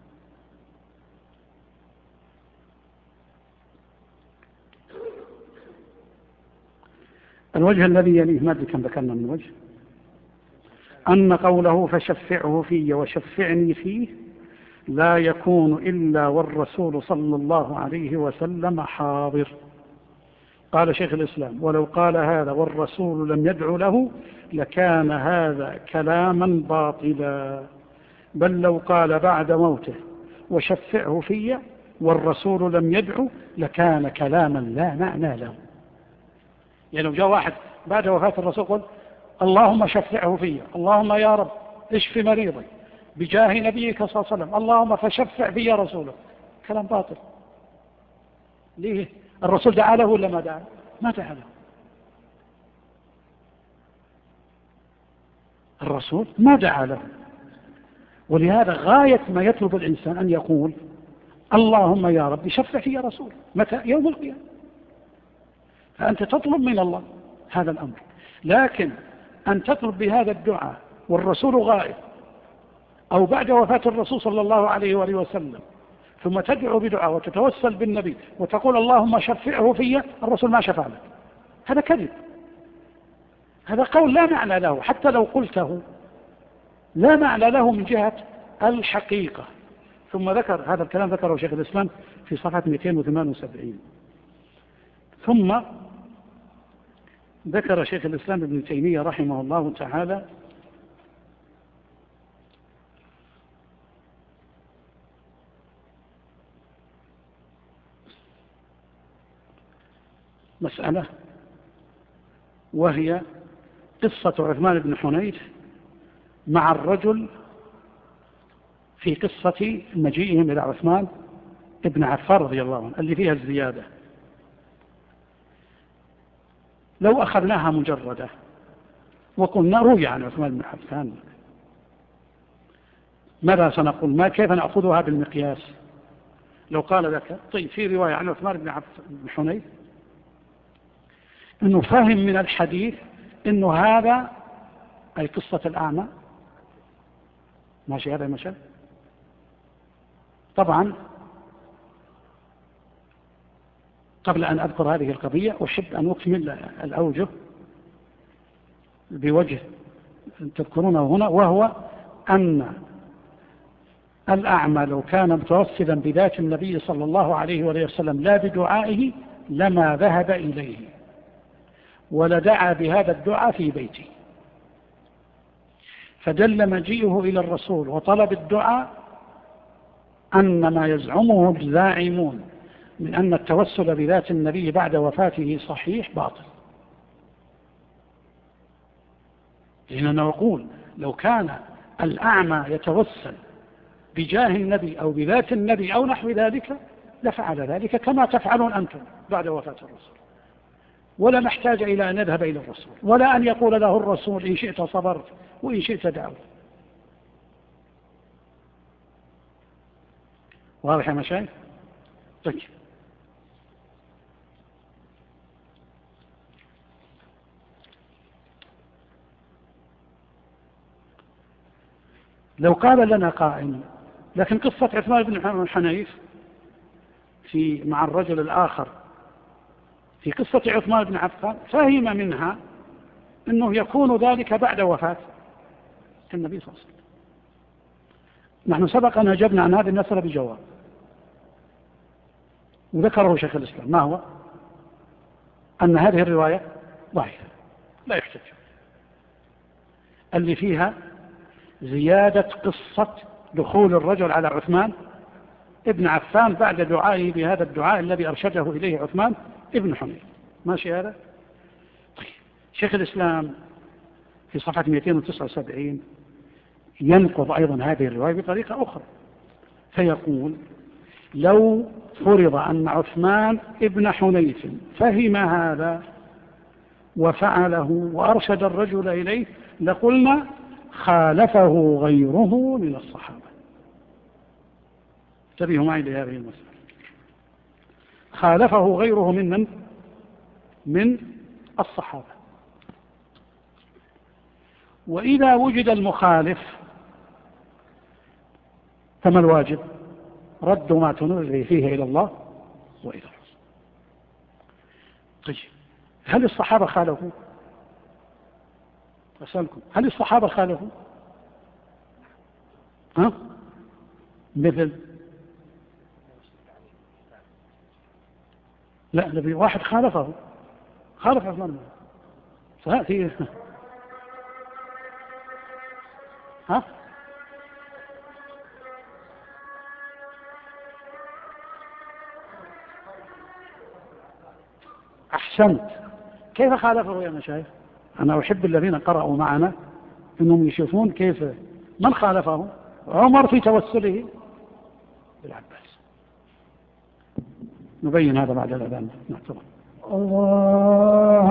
الوجه الذي يليه ما كم ذكرنا من وجه، أن قوله فشفعه في وشفعني فيه لا يكون إلا والرسول صلى الله عليه وسلم حاضر. قال شيخ الإسلام ولو قال هذا والرسول لم يدع له لكان هذا كلاما باطلا، بل لو قال بعد موته وشفعه في والرسول لم يدع لكان كلاما لا معنى له. يعني لو جاء واحد بعد وفاة الرسول قل اللهم شفعه في، اللهم يا رب اشف مريضي بجاه نبيك صلى الله عليه وسلم، اللهم فشفع في رسوله، كلام باطل. ليه؟ الرسول دعا له ولا ما دعا؟ ما دعا له. الرسول ما دعا له. ولهذا غاية ما يطلب الإنسان أن يقول اللهم يا رب شفع في رسول. متى؟ يوم القيامة. فأنت تطلب من الله هذا الأمر، لكن أن تطلب بهذا الدعاء والرسول غائب أو بعد وفاة الرسول صلى الله عليه وآله وسلم ثم تدعو بدعاء وتتوسل بالنبي وتقول اللهم شفعه في، الرسول ما شفع لك، هذا كذب. هذا قول لا معنى له، حتى لو قلته لا معنى له من جهة الحقيقة. ثم ذكر هذا الكلام ذكره شيخ الإسلام في صفحة 278. ثم ذكر شيخ الإسلام ابن تيمية رحمه الله تعالى مسألة، وهي قصة عثمان بن حنيف مع الرجل في قصة مجيئهم إلى عثمان ابن عفان رضي الله عنه اللي فيها الزيادة. لو أخذناها مجردة وقلنا روي عن عثمان بن عفان، ماذا سنقول؟ ما كيف نأخذها بالمقياس؟ لو قال لك طيب في رواية عن عثمان بن حنيف أنه فهم من الحديث أنه هذا أي قصة الأعمى، ماشي هذا المثل؟ طبعا قبل أن أذكر هذه القضية أحب أن أكمل الأوجه بوجه تذكرونه هنا، وهو أن الأعمى لو كان متوسلا بذات النبي صلى الله عليه وسلم لا بدعائه لما ذهب إليه ولدعا بهذا الدعاء في بيته، فدل مجيئه إلى الرسول وطلب الدعاء أن ما يزعمه الزاعمون من أن التوسل بذات النبي بعد وفاته صحيح باطل. لأننا نقول لو كان الأعمى يتوسل بجاه النبي أو بذات النبي أو نحو ذلك لفعل ذلك كما تفعلون أنتم بعد وفاة الرسول، ولا نحتاج إلى أن نذهب إلى الرسول، ولا أن يقول له الرسول إن شئت صبرت وإن شئت دعوت. واضح يا مشايخ؟ طيب لو قال لنا قائل لكن قصة عثمان بن حنيف مع الرجل الآخر في قصة عثمان بن عفان فهم منها أنه يكون ذلك بعد وفاة النبي صلى الله عليه وسلم. نحن سبق أن أجبنا عن هذه المسألة بجواب وذكره شيخ الإسلام، ما هو؟ أن هذه الرواية ضعيفة لا يحتج، اللي فيها زيادة قصة دخول الرجل على عثمان ابن عفان بعد دعائه بهذا الدعاء الذي أرشده إليه عثمان ابن حنيف. ماشي هذا؟ طيب. شيخ الإسلام في صفحة 279 ينقض أيضا هذه الرواية بطريقة أخرى، فيقول لو فرض أن عثمان ابن حنيف فهم هذا وفعله وأرشد الرجل إليه لقلنا خالفه غيره من الصحابة. انتبهوا معي لهذه المسألة، خالفه غيره من الصحابة. وإذا وجد المخالف فما الواجب؟ رد ما تنزل فيه إلى الله وإلى الرسول. طيب هل الصحابة خالفوا؟ أسألكم هل الصحابة خالفوا؟ مثل لا نبي واحد خالف عثمان سأتي أحسنت. كيف خالفه يا مشايخ؟ أنا أحب الذين قرأوا معنا أنهم يشوفون كيف من خالفه. عمر في توسله بالعباس. نبين هذا بعد الأذان. نعتبر الله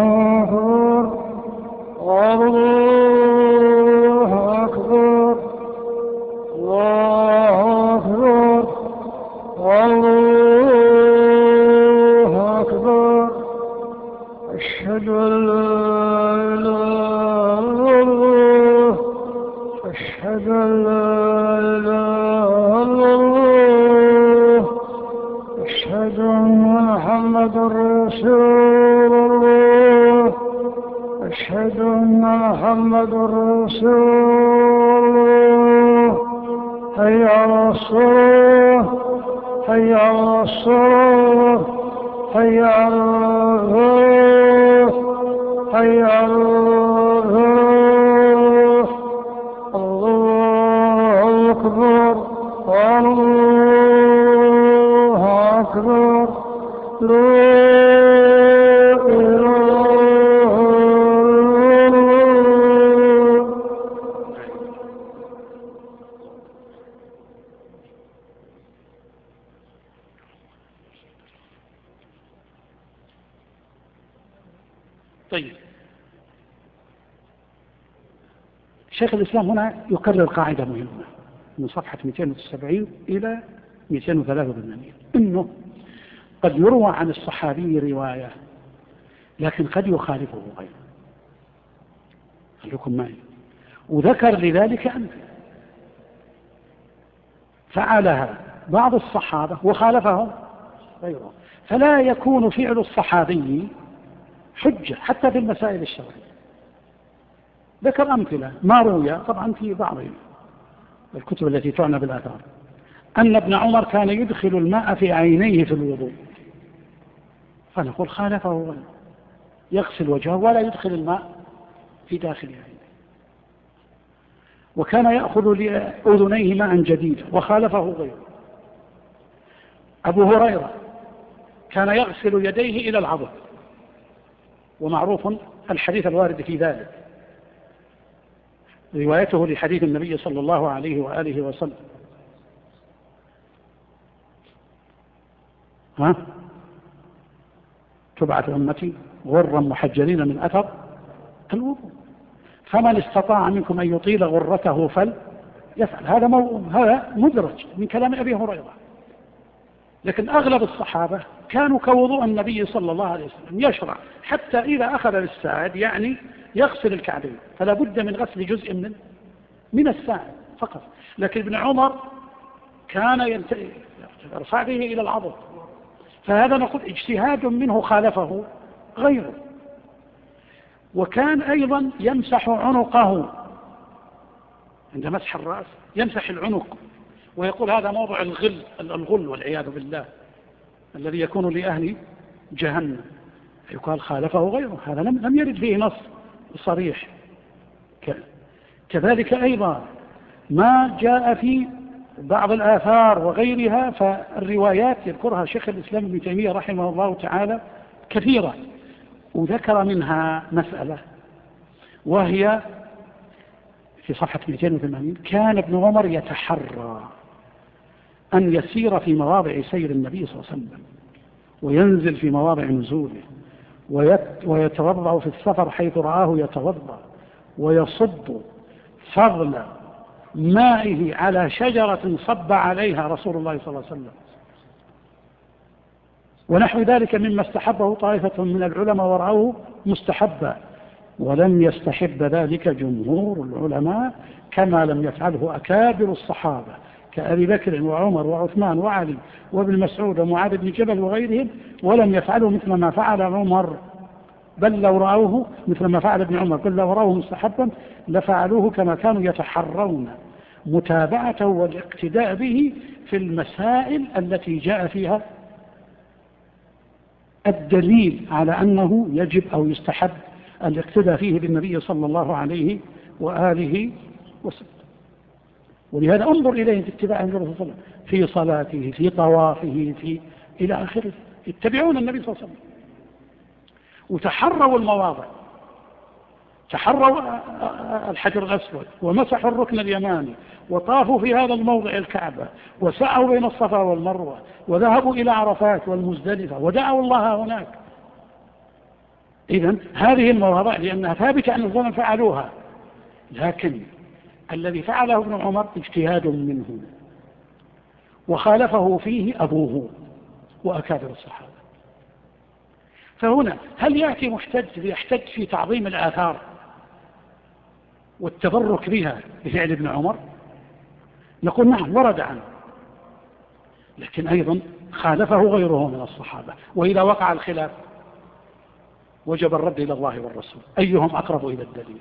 أكبر الله أكبر الله أكبر أشهد أن لا إله إلا الله أشهد أن لا إله إلا الله أشهد أن محمدا رسول الله أشهد أن محمدا رسول الله حي على الصلاة حي على الصلاة حي على الفلاح حي على الفلاح. الله أكبر الله أكبر لا طيب، شيخ الإسلام هنا يكرر قاعدة مهمة من صفحة 270 إلى 283، إنه قد يروى عن الصحابي رواية لكن قد يخالفه غيره. خليكم معي. وذكر لذلك أمثلة فعلها بعض الصحابة وخالفهم غيره، فلا يكون فعل الصحابي حجة حتى في المسائل الشرعية. ذكر أمثلة ما روي طبعا في بعض الكتب التي تعنى بالآثار أن ابن عمر كان يدخل الماء في عينيه في الوضوء، فنقول خالفه غيره، يغسل وجهه ولا يدخل الماء في داخل عينيه. وكان يأخذ لأذنيه ماء جديدا وخالفه غيره. أبو هريرة كان يغسل يديه إلى العضد، ومعروف الحديث الوارد في ذلك، روايته لحديث النبي صلى الله عليه وآله وسلم. تبعث أمتي غرا محجلين من أثر الوضوء، فمن استطاع منكم أن يطيل غرته فليفعل. هذا مدرج من كلام أبي هريرة. لكن أغلب الصحابة كانوا كوضوء النبي صلى الله عليه وسلم، يشرع حتى إذا أخذ بالساعد يعني يغسل الكعبين، فلا بد من غسل جزء من الساعد فقط. لكن ابن عمر كان يرفع به إلى العضد، فهذا نقول اجتهاد منه خالفه غيره. وكان أيضا يمسح عنقه عند مسح الرأس، يمسح العنق ويقول هذا موضع الغل والعياذ بالله الذي يكون لأهل جهنم، يقال خالفه غيره. هذا لم يرد فيه نص صريح. كذلك أيضا ما جاء في بعض الآثار وغيرها، فالروايات يذكرها شيخ الإسلام ابن تيمية رحمه الله تعالى كثيرة، وذكر منها مسألة وهي في صفحة 280: كان ابن عمر يتحرى أن يسير في مواضع سير النبي صلى الله عليه وسلم، وينزل في مواضع نزوله، ويتوضأ في السفر حيث رآه يتوضأ، ويصب فضل مائه على شجرة صب عليها رسول الله صلى الله عليه وسلم، ونحو ذلك مما استحبه طائفة من العلماء ورأوه مستحبا، ولم يستحب ذلك جمهور العلماء كما لم يفعله أكابر الصحابة كأبي بكر وعمر وعثمان وعلي وابن مسعود ومعاذ بن جبل وغيرهم، ولم يفعلوا مثل ما فعل عمر، بل لو رأوه مثل ما فعل ابن عمر، بل لو رأوه مستحبا لفعلوه كما كانوا يتحرون متابعته والاقتداء به في المسائل التي جاء فيها الدليل على أنه يجب أو يستحب الاقتداء فيه بالنبي صلى الله عليه وآله وسلم. ولهذا انظر إليه في اتباع النبي صلى الله عليه وسلم في صلاته، في طوافه، إلى آخره، يتبعون النبي صلى الله عليه وسلم. وتحروا المواضع، تحروا الحجر الأسود، ومسحوا الركن اليماني، وطافوا في هذا الموضع الكعبة، وسعوا بين الصفا والمروة، وذهبوا إلى عرفات والمزدلفة، ودعوا الله هناك. إذن هذه المواضع لأنها ثابتة أن الزمن فعلوها، لكن الذي فعله ابن عمر اجتهاد منه، وخالفه فيه أبوه وأكابر الصحابة. فهنا هل يأتي يحتج في تعظيم الآثار والتبرك بها بفعل ابن عمر؟ نقول نعم ورد عنه، لكن أيضا خالفه غيره من الصحابة، وإذا وقع الخلاف وجب الرد إلى الله والرسول، أيهم أقرب إلى الدليل.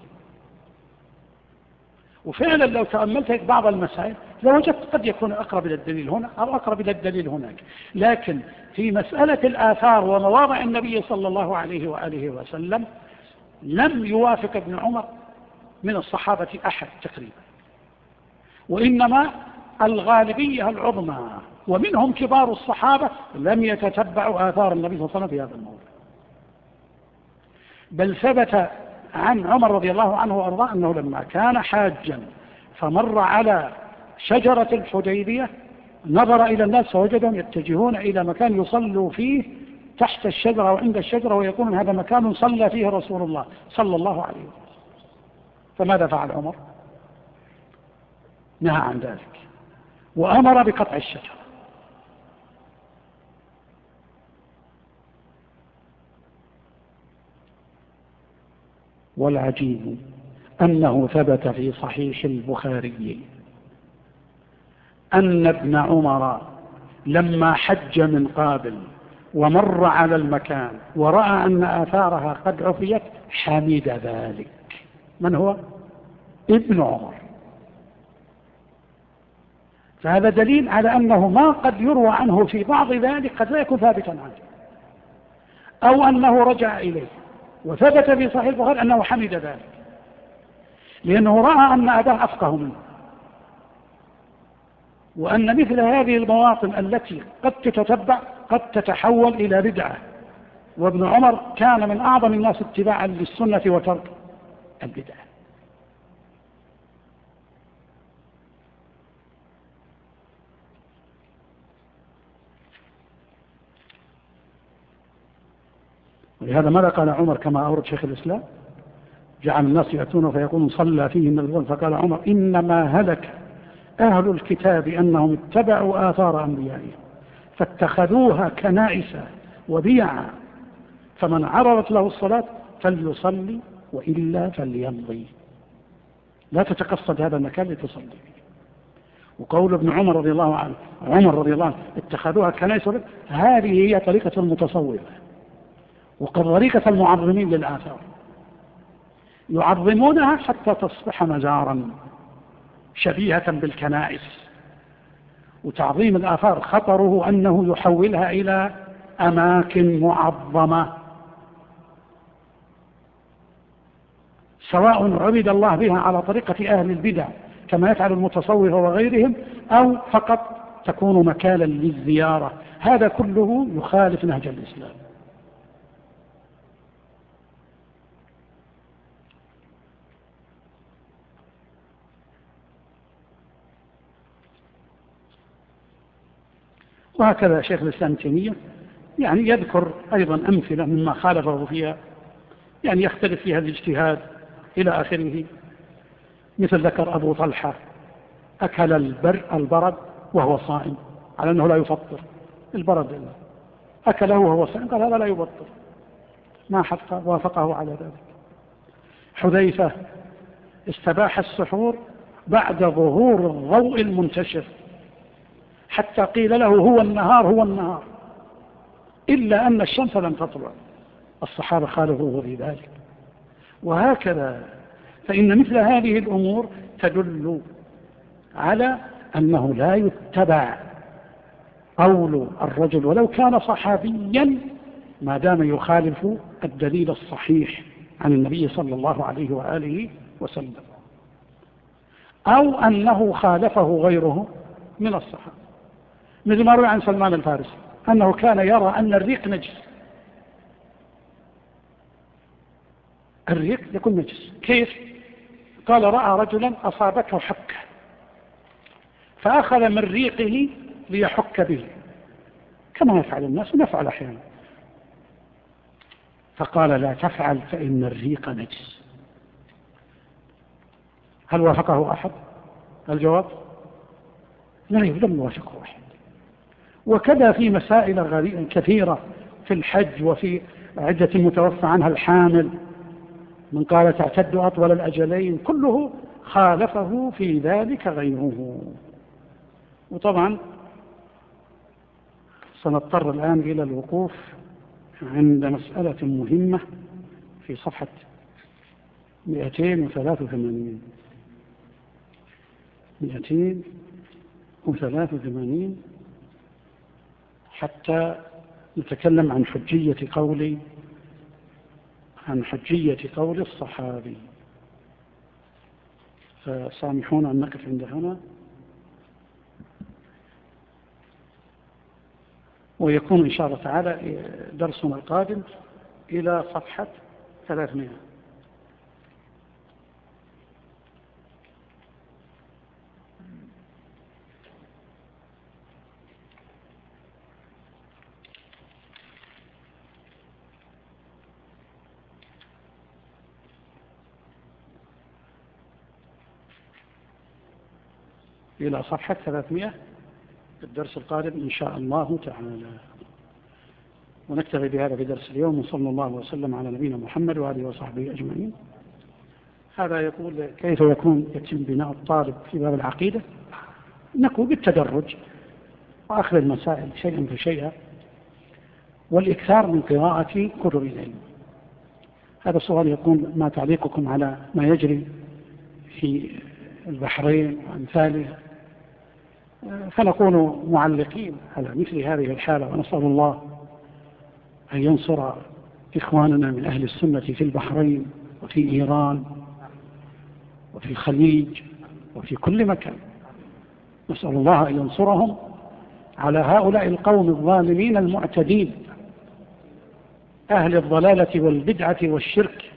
وفعلا لو تأملت بعض المسائل لوجدت قد يكون أقرب إلى الدليل هنا أو أقرب إلى الدليل هناك، لكن في مسألة الآثار ومواضع النبي صلى الله عليه وآله وسلم لم يوافق ابن عمر من الصحابة أحد تقريبا، وإنما الغالبية العظمى ومنهم كبار الصحابة لم يتتبعوا آثار النبي صلى الله عليه وسلم في هذا الموضوع. بل ثبت عن عمر رضي الله عنه وأرضاه أنه لما كان حاجا فمر على شجرة الحديبية نظر إلى الناس فوجدهم يتجهون إلى مكان يصلوا فيه تحت الشجرة وعند الشجرة، ويكون هذا مكان صلى فيه رسول الله صلى الله عليه وسلم. فماذا فعل عمر؟ نهى عن ذلك وأمر بقطع الشجرة. والعجيب أنه ثبت في صحيح البخاري أن ابن عمر لما حج من قابل ومر على المكان ورأى أن آثارها قد عفيت حمد ذلك. من هو؟ ابن عمر. فهذا دليل على أنه ما قد يروى عنه في بعض ذلك قد لا يكون ثابتا عنه، أو أنه رجع إليه. وثبت في صحيح البخاري أنه حمد ذلك، لأنه رأى أن أباه أفقه منه، وأن مثل هذه المواطن التي قد تتتبع قد تتحول إلى بدعة. وابن عمر كان من أعظم الناس اتباعا للسنة وترك البدعة. ولهذا ماذا قال عمر كما أورد شيخ الإسلام؟ جعل الناس يأتون فيقولون صلى فيهم الرجل، فقال عمر إنما هلك أهل الكتاب أنهم اتبعوا آثار أنبيائهم فاتخذوها كنائس وبيعا، فمن عرضت له الصلاة فليصلي وإلا فليمضي. لا تتقصد هذا المكان لتصلي فيه. وقول ابن عمر رضي الله عنه اتخذوها كنائس وبيعا، هذه هي طريقة المتصوفة وطريقة المعظمين للآثار، يعظمونها حتى تصبح مزارا شبيهة بالكنائس. وتعظيم الآثار خطره أنه يحولها إلى أماكن معظمة، سواء عبد الله بها على طريقة أهل البدع كما يفعل المتصوفة وغيرهم، أو فقط تكون مكانا للزيارة. هذا كله يخالف نهج الإسلام. وهكذا شيخ الإسلام تيمية يعني يذكر أيضا أمثلة مما خالفه فيها، يعني يختلف فيها الاجتهاد إلى آخره. مثل ذكر أبو طلحة أكل البرد وهو صائم، على أنه لا يفطر. البرد أكله وهو صائم، قال هذا لا يفطر، ما حتى وافقه على ذلك. حذيفة استباح السحور بعد ظهور الضوء المنتشر، حتى قيل له هو النهار، إلا أن الشمس لم تطلع. الصحابة خالفوه في ذلك. وهكذا فإن مثل هذه الأمور تدل على أنه لا يتبع قول الرجل ولو كان صحابيا ما دام يخالف الدليل الصحيح عن النبي صلى الله عليه وآله وسلم، أو أنه خالفه غيره من الصحابة. مثل ما روي عن سلمان الفارسي أنه كان يرى أن الريق نجس. الريق يكون نجس كيف؟ قال رأى رجلا أصابته حكة فأخذ من ريقه ليحك به كما يفعل الناس ونفعل أحيانا، فقال لا تفعل فإن الريق نجس. هل وافقه أحد؟ الجواب لا، لم يوافقه أحد. وكذا في مسائل كثيرة في الحج وفي عدة متوفى عنها الحامل، من قال تعتد أطول الأجلين، كله خالفه في ذلك غيره. وطبعا سنضطر الآن إلى الوقوف عند مسألة مهمة في صفحة 283 حتى نتكلم عن حجية قول الصحابي. فسامحونا أن نقف عند هنا، ويكون إن شاء الله تعالى درسنا القادم إلى صفحة 300. إلى صفحة 300 في الدرس القادم إن شاء الله تعالى. ونكتفي بهذا في درس اليوم، وصلى الله وسلم على نبينا محمد وآله وصحبه أجمعين. هذا يقول كيف يتم بناء الطالب في باب العقيدة؟ نقول بالتدرج وأخذ المسائل شيئا فشيئا، والإكثار من قراءة كتب العلم. هذا السؤال يقول: ما تعليقكم على ما يجري في البحرين وأمثالها؟ فنكون معلقين على مثل هذه الحالة، ونسأل الله أن ينصر إخواننا من أهل السنة في البحرين وفي إيران وفي الخليج وفي كل مكان. نسأل الله أن ينصرهم على هؤلاء القوم الظالمين المعتدين، أهل الضلالة والبدعة والشرك.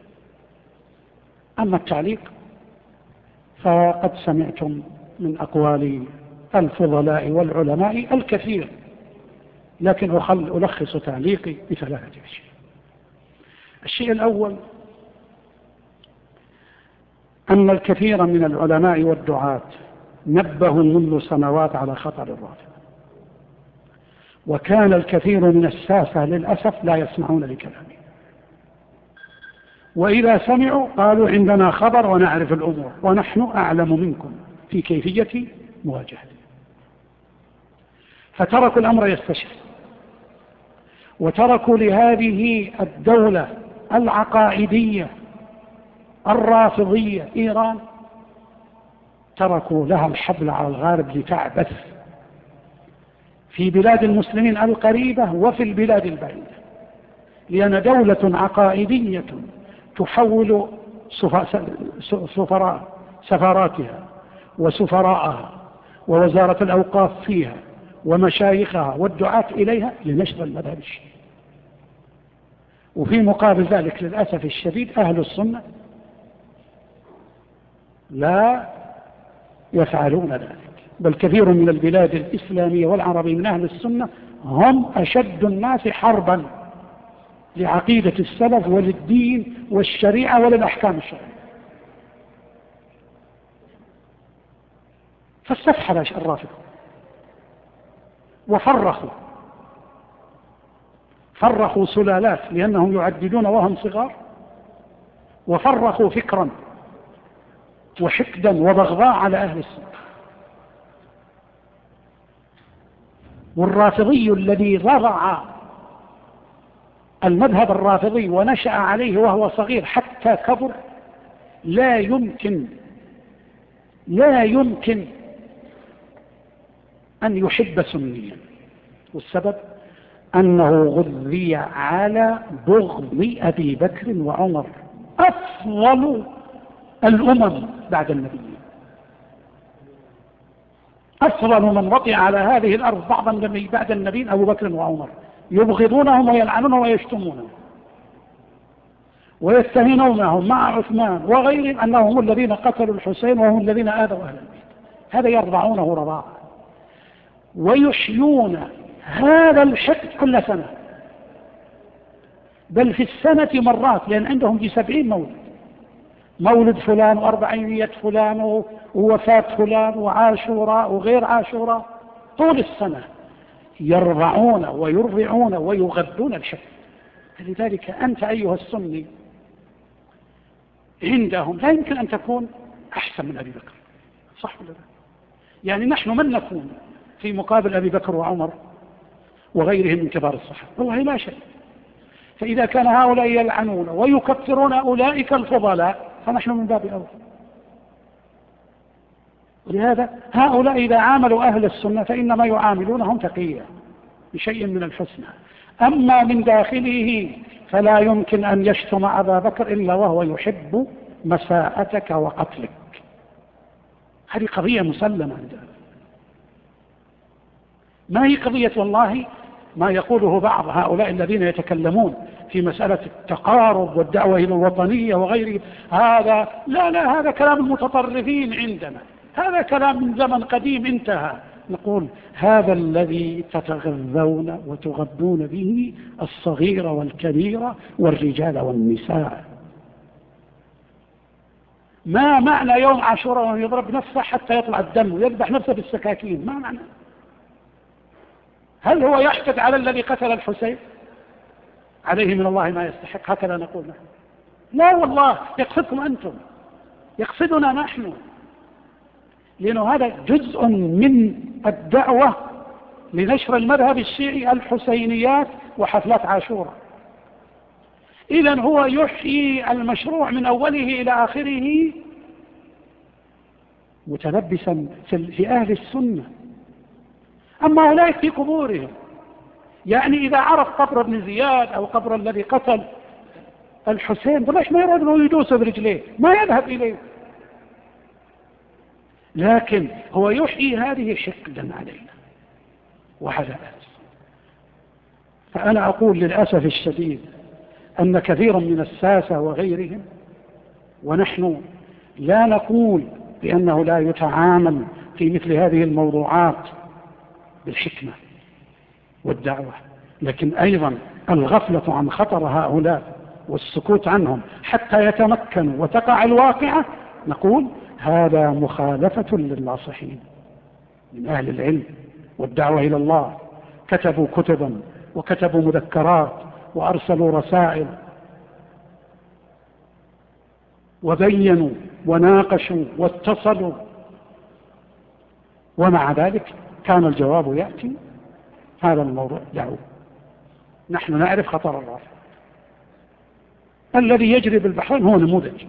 أما التعليق فقد سمعتم من أقوال الفضلاء والعلماء الكثير، لكن ألخص تعليقي بثلاثة أشياء. الشيء الأول أن الكثير من العلماء والدعاة نبهوا منذ سنوات على خطر الرافضة، وكان الكثير من الساسة للأسف لا يسمعون لكلامه، وإذا سمعوا قالوا: عندنا خبر ونعرف الأمور ونحن أعلم منكم في كيفية مواجهته. فتركوا الأمر يستشري، وتركوا لهذه الدولة العقائدية الرافضية إيران، تركوا لها الحبل على الغارب لتعبث في بلاد المسلمين القريبة وفي البلاد البعيدة، لأن دولة عقائدية تحول سفاراتها وسفراءها ووزارة الأوقاف فيها ومشايخها والدعاة إليها لنشر المذهب الشيعي. وفي مقابل ذلك للأسف الشديد أهل السنة لا يفعلون ذلك، بل كثير من البلاد الإسلامية والعربية من أهل السنة هم أشد الناس حربا لعقيدة السلف وللدين والشريعة وللأحكام الشرعية. فاستفحل الرافضة وفرخوا سلالات لأنهم يعددون وهم صغار، وفرخوا فكرا وحقدا وبغضاء على أهل السنة. والرافضي الذي رضع المذهب الرافضي ونشأ عليه وهو صغير حتى كبر لا يمكن أن يحب سنيا، والسبب أنه غذي على بغض أبي بكر وعمر أفضل الأمم بعد النبيين. أفضل من وطئ على هذه الأرض بعد النبيين أبو بكر وعمر، يبغضونهم ويلعنونهم ويشتمونهم ويستهينونهم مع عثمان وغيرهم أنهم الذين قتلوا الحسين وهم الذين آذوا أهل البيت. هذا يرضعونه رضاعا، ويحيون هذا الحقد كل سنة، بل في السنة مرات، لأن عندهم في 70 مولد فلان وأربعينية فلان ووفاة فلان وعاشوراء وغير عاشوراء، طول السنة يرضعون ويرضعون ويغذون الحقد. لذلك أنت أيها السني عندهم لا يمكن أن تكون أحسن من أبي بكر، صح ولا لا؟ يعني نحن من نكون في مقابل أبي بكر وعمر وغيرهم من كبار الصحابة؟ والله لا شيء. فإذا كان هؤلاء يلعنون ويكفرون أولئك الفضلاء فنحن من باب أول. ولهذا هؤلاء إذا عاملوا أهل السنة فإنما يعاملونهم تقية بشيء من الحسنى، أما من داخله فلا يمكن أن يشتم أبا بكر إلا وهو يحب مساءتك وقتلك. هذه قضية مسلمة عندنا، ما هي قضية والله ما يقوله بعض هؤلاء الذين يتكلمون في مسألة التقارب والدعوة إلى الوطنية وغيره. هذا لا هذا كلام المتطرفين عندنا، هذا كلام من زمن قديم انتهى. نقول هذا الذي تتغذون وتغذون به الصغير والكبير والرجال والنساء. ما معنى يوم عاشوراء ويضرب نفسه حتى يطلع الدم ويذبح نفسه بالسكاكين؟ ما معنى؟ هل هو يحقد على الذي قتل الحسين؟ عليه من الله ما يستحق، هكذا نقول نحن. لا والله، يقصدكم أنتم، يقصدنا نحن، لأنه هذا جزء من الدعوة لنشر المذهب الشيعي، الحسينيات وحفلات عاشوراء. إذن هو يحيي المشروع من أوله إلى آخره متلبسا في أهل السنة. أما أولئك في قبورهم، يعني إذا عرف قبر ابن زياد أو قبر الذي قتل الحسين بلاش ما يراد أنه يدوس برجليه، ما يذهب إليه، لكن هو يحيي هذه حقدا علينا وعداءات. فأنا أقول للأسف الشديد أن كثيرا من الساسة وغيرهم، ونحن لا نقول بأنه لا يتعامل في مثل هذه الموضوعات بالحكمة والدعوة، لكن أيضا الغفلة عن خطر هؤلاء والسكوت عنهم حتى يتمكنوا وتقع الواقعة، نقول هذا مخالفة للناصحين من أهل العلم والدعوة إلى الله. كتبوا كتبا وكتبوا مذكرات وأرسلوا رسائل وبينوا وناقشوا واتصلوا، ومع ذلك كان الجواب يأتي هذا الموضوع دعوه. نحن نعرف خطر الرافضة. الذي يجري بالبحرين هو نموذج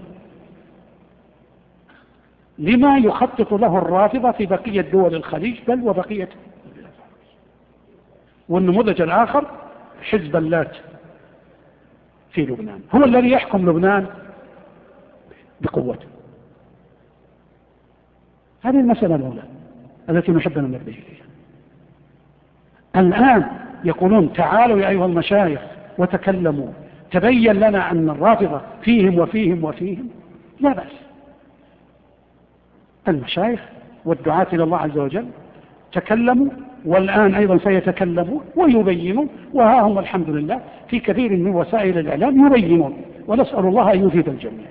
لما يخطط له الرافضة في بقية دول الخليج بل وبقية. والنموذج الآخر حزب اللات في لبنان، هو الذي يحكم لبنان بقوته. هذه المسألة الأولى التي نحب أن ننبه إليها. الآن يقولون تعالوا يا أيها المشايخ وتكلموا، تبين لنا أن الرافضة فيهم وفيهم وفيهم. لا بأس، المشايخ والدعاة إلى الله عز وجل تكلموا، والآن أيضا سيتكلمون ويبينون، وها هم الحمد لله في كثير من وسائل الإعلام يبينون، ونسأل الله أن يفيد الجميع.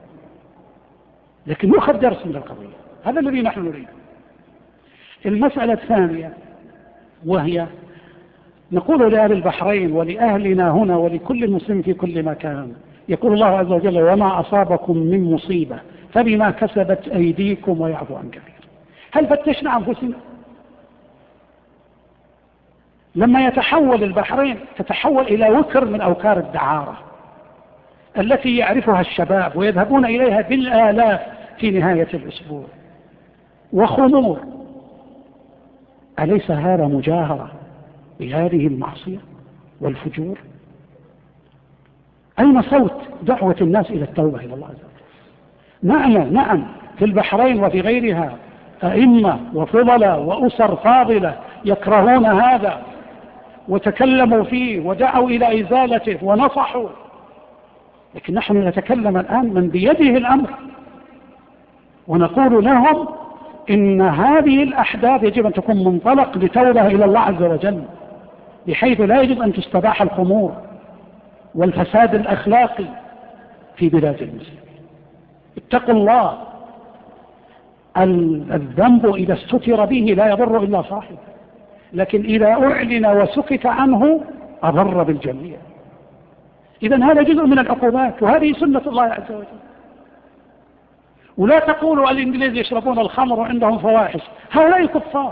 لكن يؤخذ درس من القضية، هذا الذي نحن نريد. المسألة الثانية وهي نقول لأهل البحرين ولأهلنا هنا ولكل مسلم في كل مكان، يقول الله عز وجل وما أصابكم من مصيبة فبما كسبت أيديكم ويعفو عن كثير. هل فتشنا أنفسنا؟ لما يتحول البحرين تتحول إلى وكر من أوكار الدعارة التي يعرفها الشباب ويذهبون إليها بالآلاف في نهاية الأسبوع، وخمور، أليس هذا مجاهرة بهذه المعصية والفجور؟ أين صوت دعوة الناس إلى التوبة إلى الله عز وجل؟ نعم في البحرين وفي غيرها أئمة وفضلاء وأسر فاضلة يكرهون هذا وتكلموا فيه ودعوا إلى إزالته ونصحوا، لكن نحن نتكلم الآن من بيده الأمر ونقول لهم إن هذه الأحداث يجب أن تكون منطلق لتوبة إلى الله عز وجل، بحيث لا يجب أن تستباح الخمور والفساد الأخلاقي في بلاد المسلمين. اتقوا الله، الذنب إذا استتر به لا يضر إلا صاحبه، لكن إذا أعلن وسكت عنه أضر بالجميع. إذن هذا جزء من العقوبات، وهذه سنة الله عز وجل. ولا تقولوا الإنجليز يشربون الخمر وعندهم فواحش، هؤلاء كفار.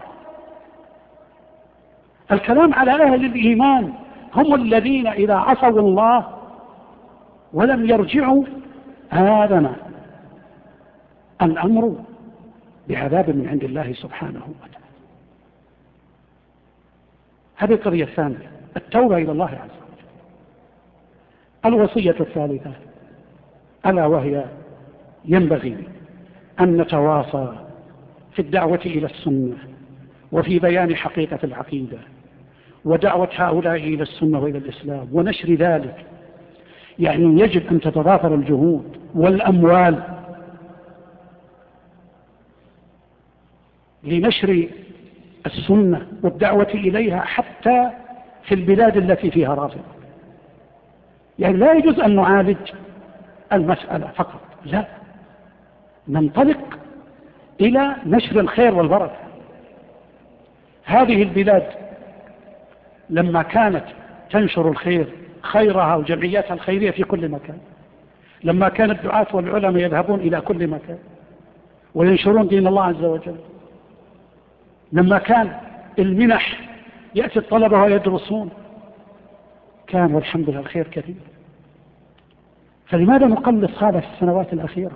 الكلام على أهل الإيمان، هم الذين إذا عصوا الله ولم يرجعوا آذن الأمر بعذاب من عند الله سبحانه وتعالى. هذه القضية الثانية، التوبة إلى الله عز وجل. الوصية الثالثة ألا وهي ينبغي أن نتواصى في الدعوة إلى السنة وفي بيان حقيقة العقيدة ودعوة هؤلاء إلى السنة وإلى الإسلام ونشر ذلك. يعني يجب أن تتضافر الجهود والأموال لنشر السنة والدعوة إليها حتى في البلاد التي فيها رافضة. يعني لا يجوز أن نعالج المسألة فقط، لا، ننطلق إلى نشر الخير والبركة. هذه البلاد لما كانت تنشر الخير، خيرها وجمعياتها الخيرية في كل مكان، لما كان الدعاة والعلماء يذهبون إلى كل مكان وينشرون دين الله عز وجل، لما كان المنح يأتي الطلبة ويدرسون، كان والحمد لله الخير كثير. فلماذا نقلص هذا في السنوات الأخيرة؟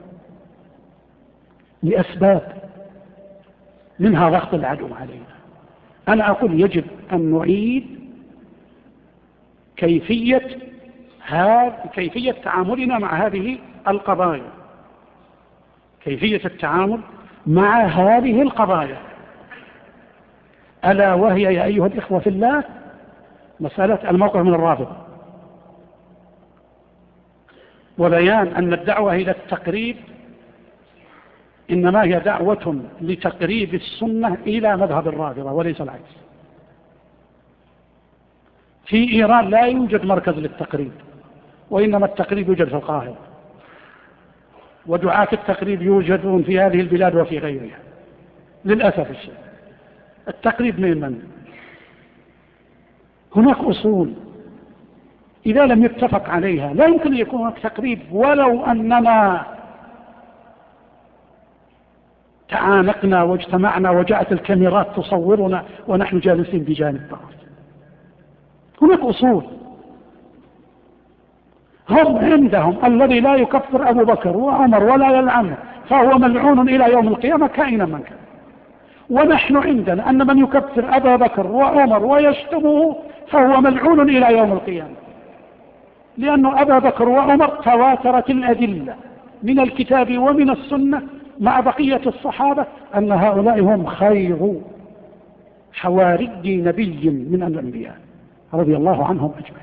لأسباب، منها ضغط العدو علينا. أنا أقول يجب أن نعيد كيفية تعاملنا مع هذه القضايا، كيفية التعامل مع هذه القضايا، ألا وهي يا أيها الإخوة في الله مسألة الموقف من الرافضة، وبيان أن الدعوة إلى التقريب إنما هي دعوة لتقريب السنة إلى مذهب الرافضة وليس العكس. في إيران لا يوجد مركز للتقريب، وإنما التقريب يوجد في القاهرة، ودعاة التقريب يوجدون في هذه البلاد وفي غيرها للأسف الشديد. التقريب من؟ هناك أصول إذا لم يتفق عليها لا يمكن أن يكون هناك تقريب، ولو أننا تعانقنا واجتمعنا وجاءت الكاميرات تصورنا ونحن جالسين بجانب بعض. هناك أصول هم عندهم، الذي لا يكفر أبو بكر وعمر ولا يلعنه فهو ملعون إلى يوم القيامة كائنا من كان. ونحن عندنا أن من يكفر أبا بكر وعمر ويشتمه فهو ملعون إلى يوم القيامة، لأن أبا بكر وعمر تواترت الأدلة من الكتاب ومن السنة مع بقية الصحابة أن هؤلاء هم خير حواري نبي من الأنبياء رضي الله عنهم أجمعين.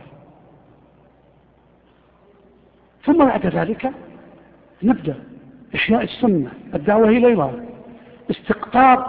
ثم بعد ذلك نبدأ إحياء السنة، الدعوة إليها، استقطاب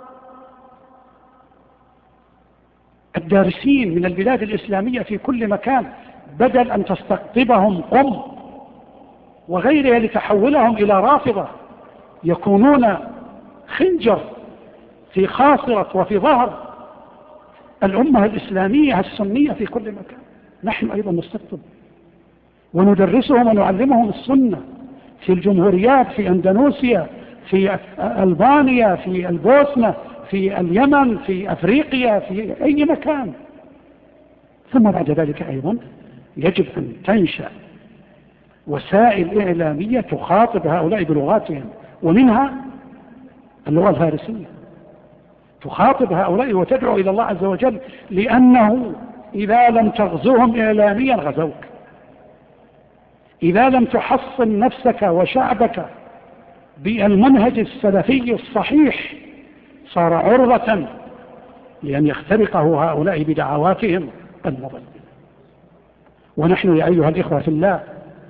الدارسين من البلاد الإسلامية في كل مكان بدل أن تستقطبهم قم وغيرها لتحولهم إلى رافضة يكونون خنجر في خاصرة وفي ظهر الأمة الإسلامية السنية في كل مكان. نحن أيضا نستقطب وندرسهم ونعلمهم السنة في الجمهوريات، في أندونيسيا، في ألبانيا، في البوسنة، في اليمن، في أفريقيا، في أي مكان. ثم بعد ذلك أيضا يجب أن تنشأ وسائل إعلامية تخاطب هؤلاء بلغاتهم، ومنها اللغة الفارسية، تخاطب هؤلاء وتدعو إلى الله عز وجل، لأنه إذا لم تغزوهم إعلاميا غزوك، إذا لم تحصن نفسك وشعبك بالمنهج السلفي الصحيح صار عرضة لأن يخترقه هؤلاء بدعواتهم المضلة. ونحن يا أيها الإخوة في الله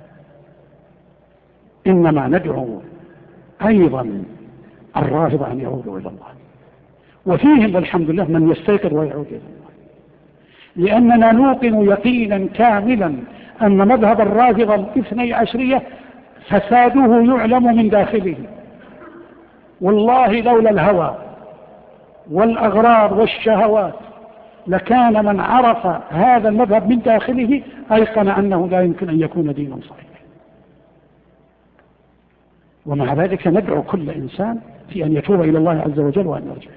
إنما ندعو أيضا الرافضة أن يعودوا إلى الله، وفيهم والحمد لله من يستيقظ ويعود إلى الله، لأننا نوقن يقينا كاملا أن مذهب الرافضة الاثني عشرية فساده يعلم من داخله. والله لولا الهوى والأغراض والشهوات لكان من عرف هذا المذهب من داخله أيقن أنه لا يمكن أن يكون دينا صحيحا. ومع ذلك ندعو كل إنسان في أن يتوب إلى الله عز وجل وأن يرجع.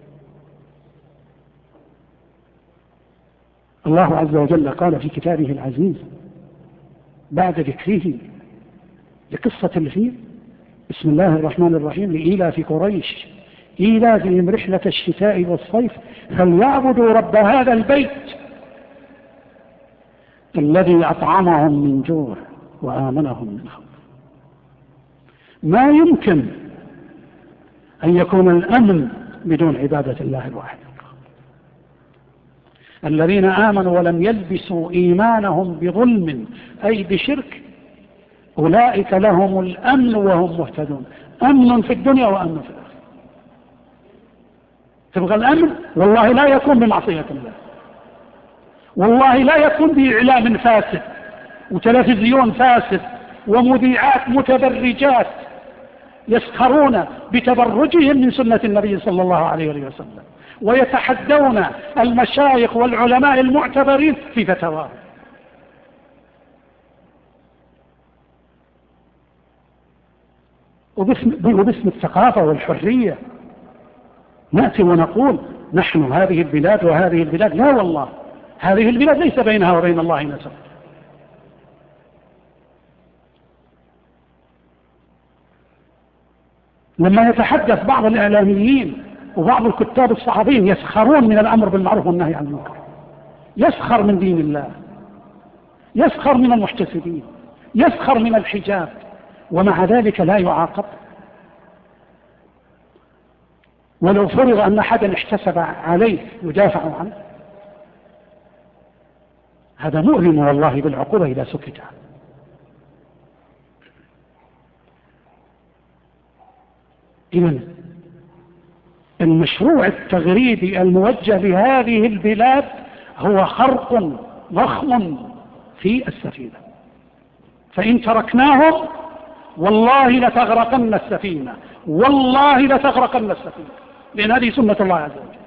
الله عز وجل قال في كتابه العزيز بعد ذكره لقصة الفيل: بسم الله الرحمن الرحيم، لإيلاف قريش إيلافهم رحلة الشتاء والصيف فليعبدوا رب هذا البيت الذي أطعمهم من جوع وآمنهم من خوف. ما يمكن أن يكون الأمن بدون عبادة الله الواحد. الذين آمنوا ولم يلبسوا إيمانهم بظلم أي بشرك أولئك لهم الأمن وهم مهتدون. أمن في الدنيا وأمن في الآخرة. تبغى الأمن؟ والله لا يكون بمعصية الله، والله لا يكون بإعلام فاسد وتلفزيون فاسد ومذيعات متبرجات يسخرون بتبرجهم من سنة النبي صلى الله عليه وسلم، ويتحدون المشايخ والعلماء المعتبرين في فتاواهم. وباسم الثقافة والحرية نأتي ونقول نحن هذه البلاد وهذه البلاد. لا والله، هذه البلاد ليس بينها وبين الله نسب. لما يتحدث بعض الإعلاميين وبعض الكتاب الصحفيين يسخرون من الأمر بالمعروف والنهي عن المنكر، يسخر من دين الله، يسخر من المحتسبين، يسخر من الحجاب، ومع ذلك لا يعاقب. ولو فرض أن أحدا احتسب عليه يدافع عنه، هذا مؤلم والله بالعقوبة إذا سكت عنه. إذن المشروع التغريبي الموجه لهذه البلاد هو خرق ضخم في السفينة، فإن تركناهم والله لتغرقن السفينة، والله لتغرقن السفينة، لأن هذه سنة الله عز وجل.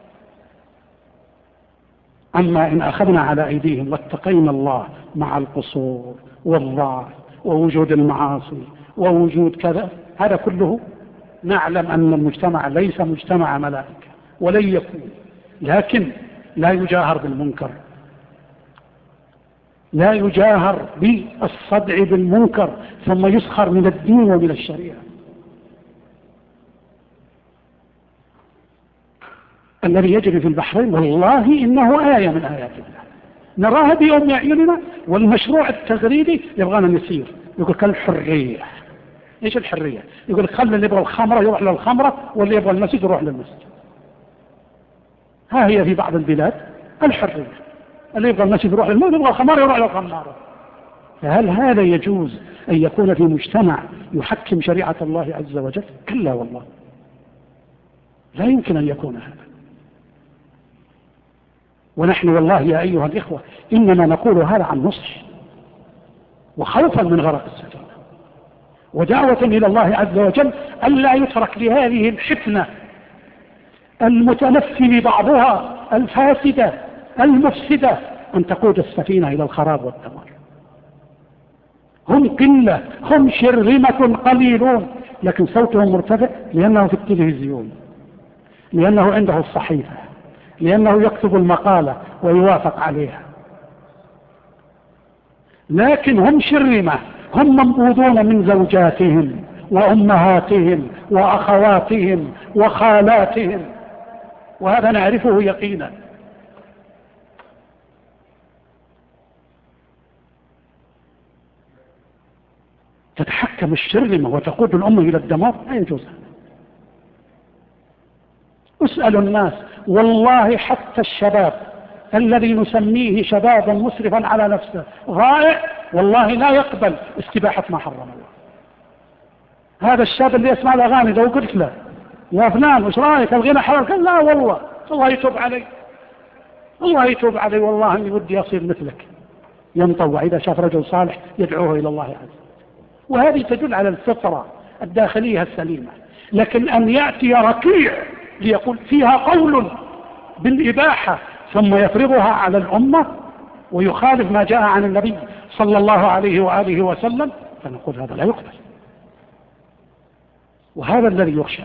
أما إن أخذنا على أيديهم واتقينا الله مع القصور والضعف ووجود المعاصي ووجود كذا، هذا كله نعلم أن المجتمع ليس مجتمع ملائكة ولن يكون، لكن لا يجاهر بالمنكر، لا يجاهر بالصدع بالمنكر ثم يسخر من الدين ومن الشريعة. الذي يجري في البحرين والله إنه آية من آيات الله نراها بيوم أعيننا. والمشروع التغريبي يبغانا نسير، يقول كالحرية. ايش الحرية؟ يقول خلي اللي يبغى الخمرة يروح للخمرة، واللي يبغى المسجد يروح للمسجد. ها هي في بعض البلاد الحرية، اللي يبغى المسجد يروح للمسجد، يبغى الخمرة يروح للخمارة. فهل هذا يجوز أن يكون في مجتمع يحكم شريعة الله عز وجل؟ كلا والله، لا يمكن أن يكون هذا. ونحن والله يا أيها الإخوة إنما نقول هذا عن نصح وخوفا من غرق السفينة، ودعوة إلى الله عز وجل ألا يترك لهذه الفتنة المتنفل بعضها الفاسدة المفسدة أن تقود السفينة إلى الخراب والدمار. هم قلة، هم شرذمة قليلون، لكن صوتهم مرتفع لأنه في التلفزيون، لأنه عنده الصحيفة، لأنه يكتب المقالة ويوافق عليها. لكن هم شرذمة، هم منبوذون من زوجاتهم وأمهاتهم وأخواتهم وخالاتهم، وهذا نعرفه يقينا. تتحكم الشرذمة وتقود الأمة إلى الدمار، لا يجوز. اسألوا الناس والله، حتى الشباب الذي نسميه شبابا مسرفا على نفسه ضائع، والله لا يقبل استباحة ما حرم الله. هذا الشاب اللي يسمع الأغاني لو قلت له يا فلان وش رايك الغنى حلال، قال لا والله الله يتوب علي، الله يتوب علي، والله اني ودي اصير مثلك. ينطوع اذا شاف رجل صالح يدعوه الى الله عز وجل. وهذه تدل على الفطرة الداخلية السليمة. لكن ان يأتي ركيع ليقول فيها قول بالإباحة ثم يفرضها على الأمة ويخالف ما جاء عن النبي صلى الله عليه وآله وسلم، فنقول هذا لا يقبل، وهذا الذي يخشى.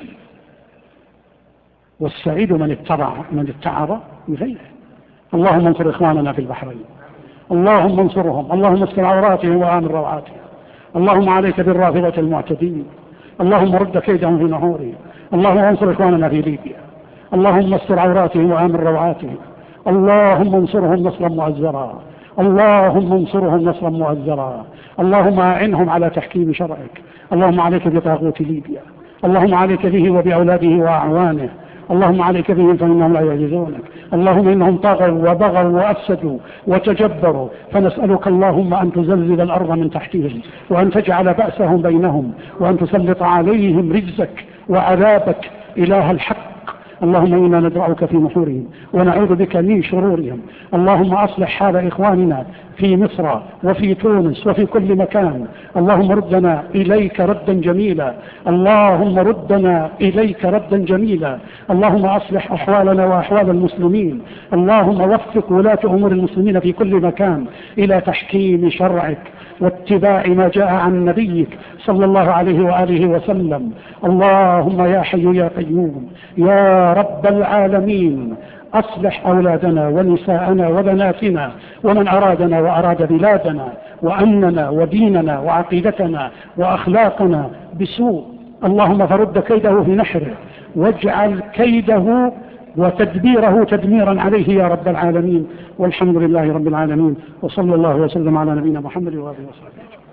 والسعيد من اتعظ بغيره. اللهم انصر إخواننا في البحرين، اللهم انصرهم، اللهم استر عوراتهم وآمن روعاتهم، اللهم عليك بالرافضة المعتدين، اللهم رد كيدهم في نهورهم، اللهم انصر إخواننا في ليبيا، اللهم استر عوراتهم وآمن روعاتهم، اللهم انصرهم نصرا مؤزرا، اللهم انصرهم نصرا مؤزرا، اللهم أعنهم على تحكيم شرعك، اللهم عليك بطاغوت ليبيا، اللهم عليك به وبأولاده وأعوانه، اللهم عليك بهم فإنهم لا يعجزونك، اللهم إنهم طغوا وبغوا وأفسدوا وتجبروا، فنسألك اللهم أن تزلزل الأرض من تحتهم، وأن تجعل بأسهم بينهم، وأن تسلط عليهم رجزك وعذابك إله الحق اللهم إنا ندرعك في نحورهم ونعوذ بك من شرورهم. اللهم أصلح حال إخواننا في مصر وفي تونس وفي كل مكان. اللهم ردنا إليك ردا جميلا، اللهم ردنا إليك ردا جميلا. اللهم أصلح أحوالنا وأحوال المسلمين. اللهم وفق ولاة أمور المسلمين في كل مكان إلى تحكيم شرعك واتباع ما جاء عن نبيك صلى الله عليه وآله وسلم. اللهم يا حي يا قيوم يا رب العالمين، أصلح أولادنا ونساءنا وبناتنا ومن أرادنا وأراد بلادنا وأمننا وديننا وعقيدتنا وأخلاقنا بسوء. اللهم فرد كيده في نحره واجعل كيده وتدبيره تدميرا عليه يا رب العالمين. والحمد لله رب العالمين، وصلى الله وسلم على نبينا محمد وآله وصحبه.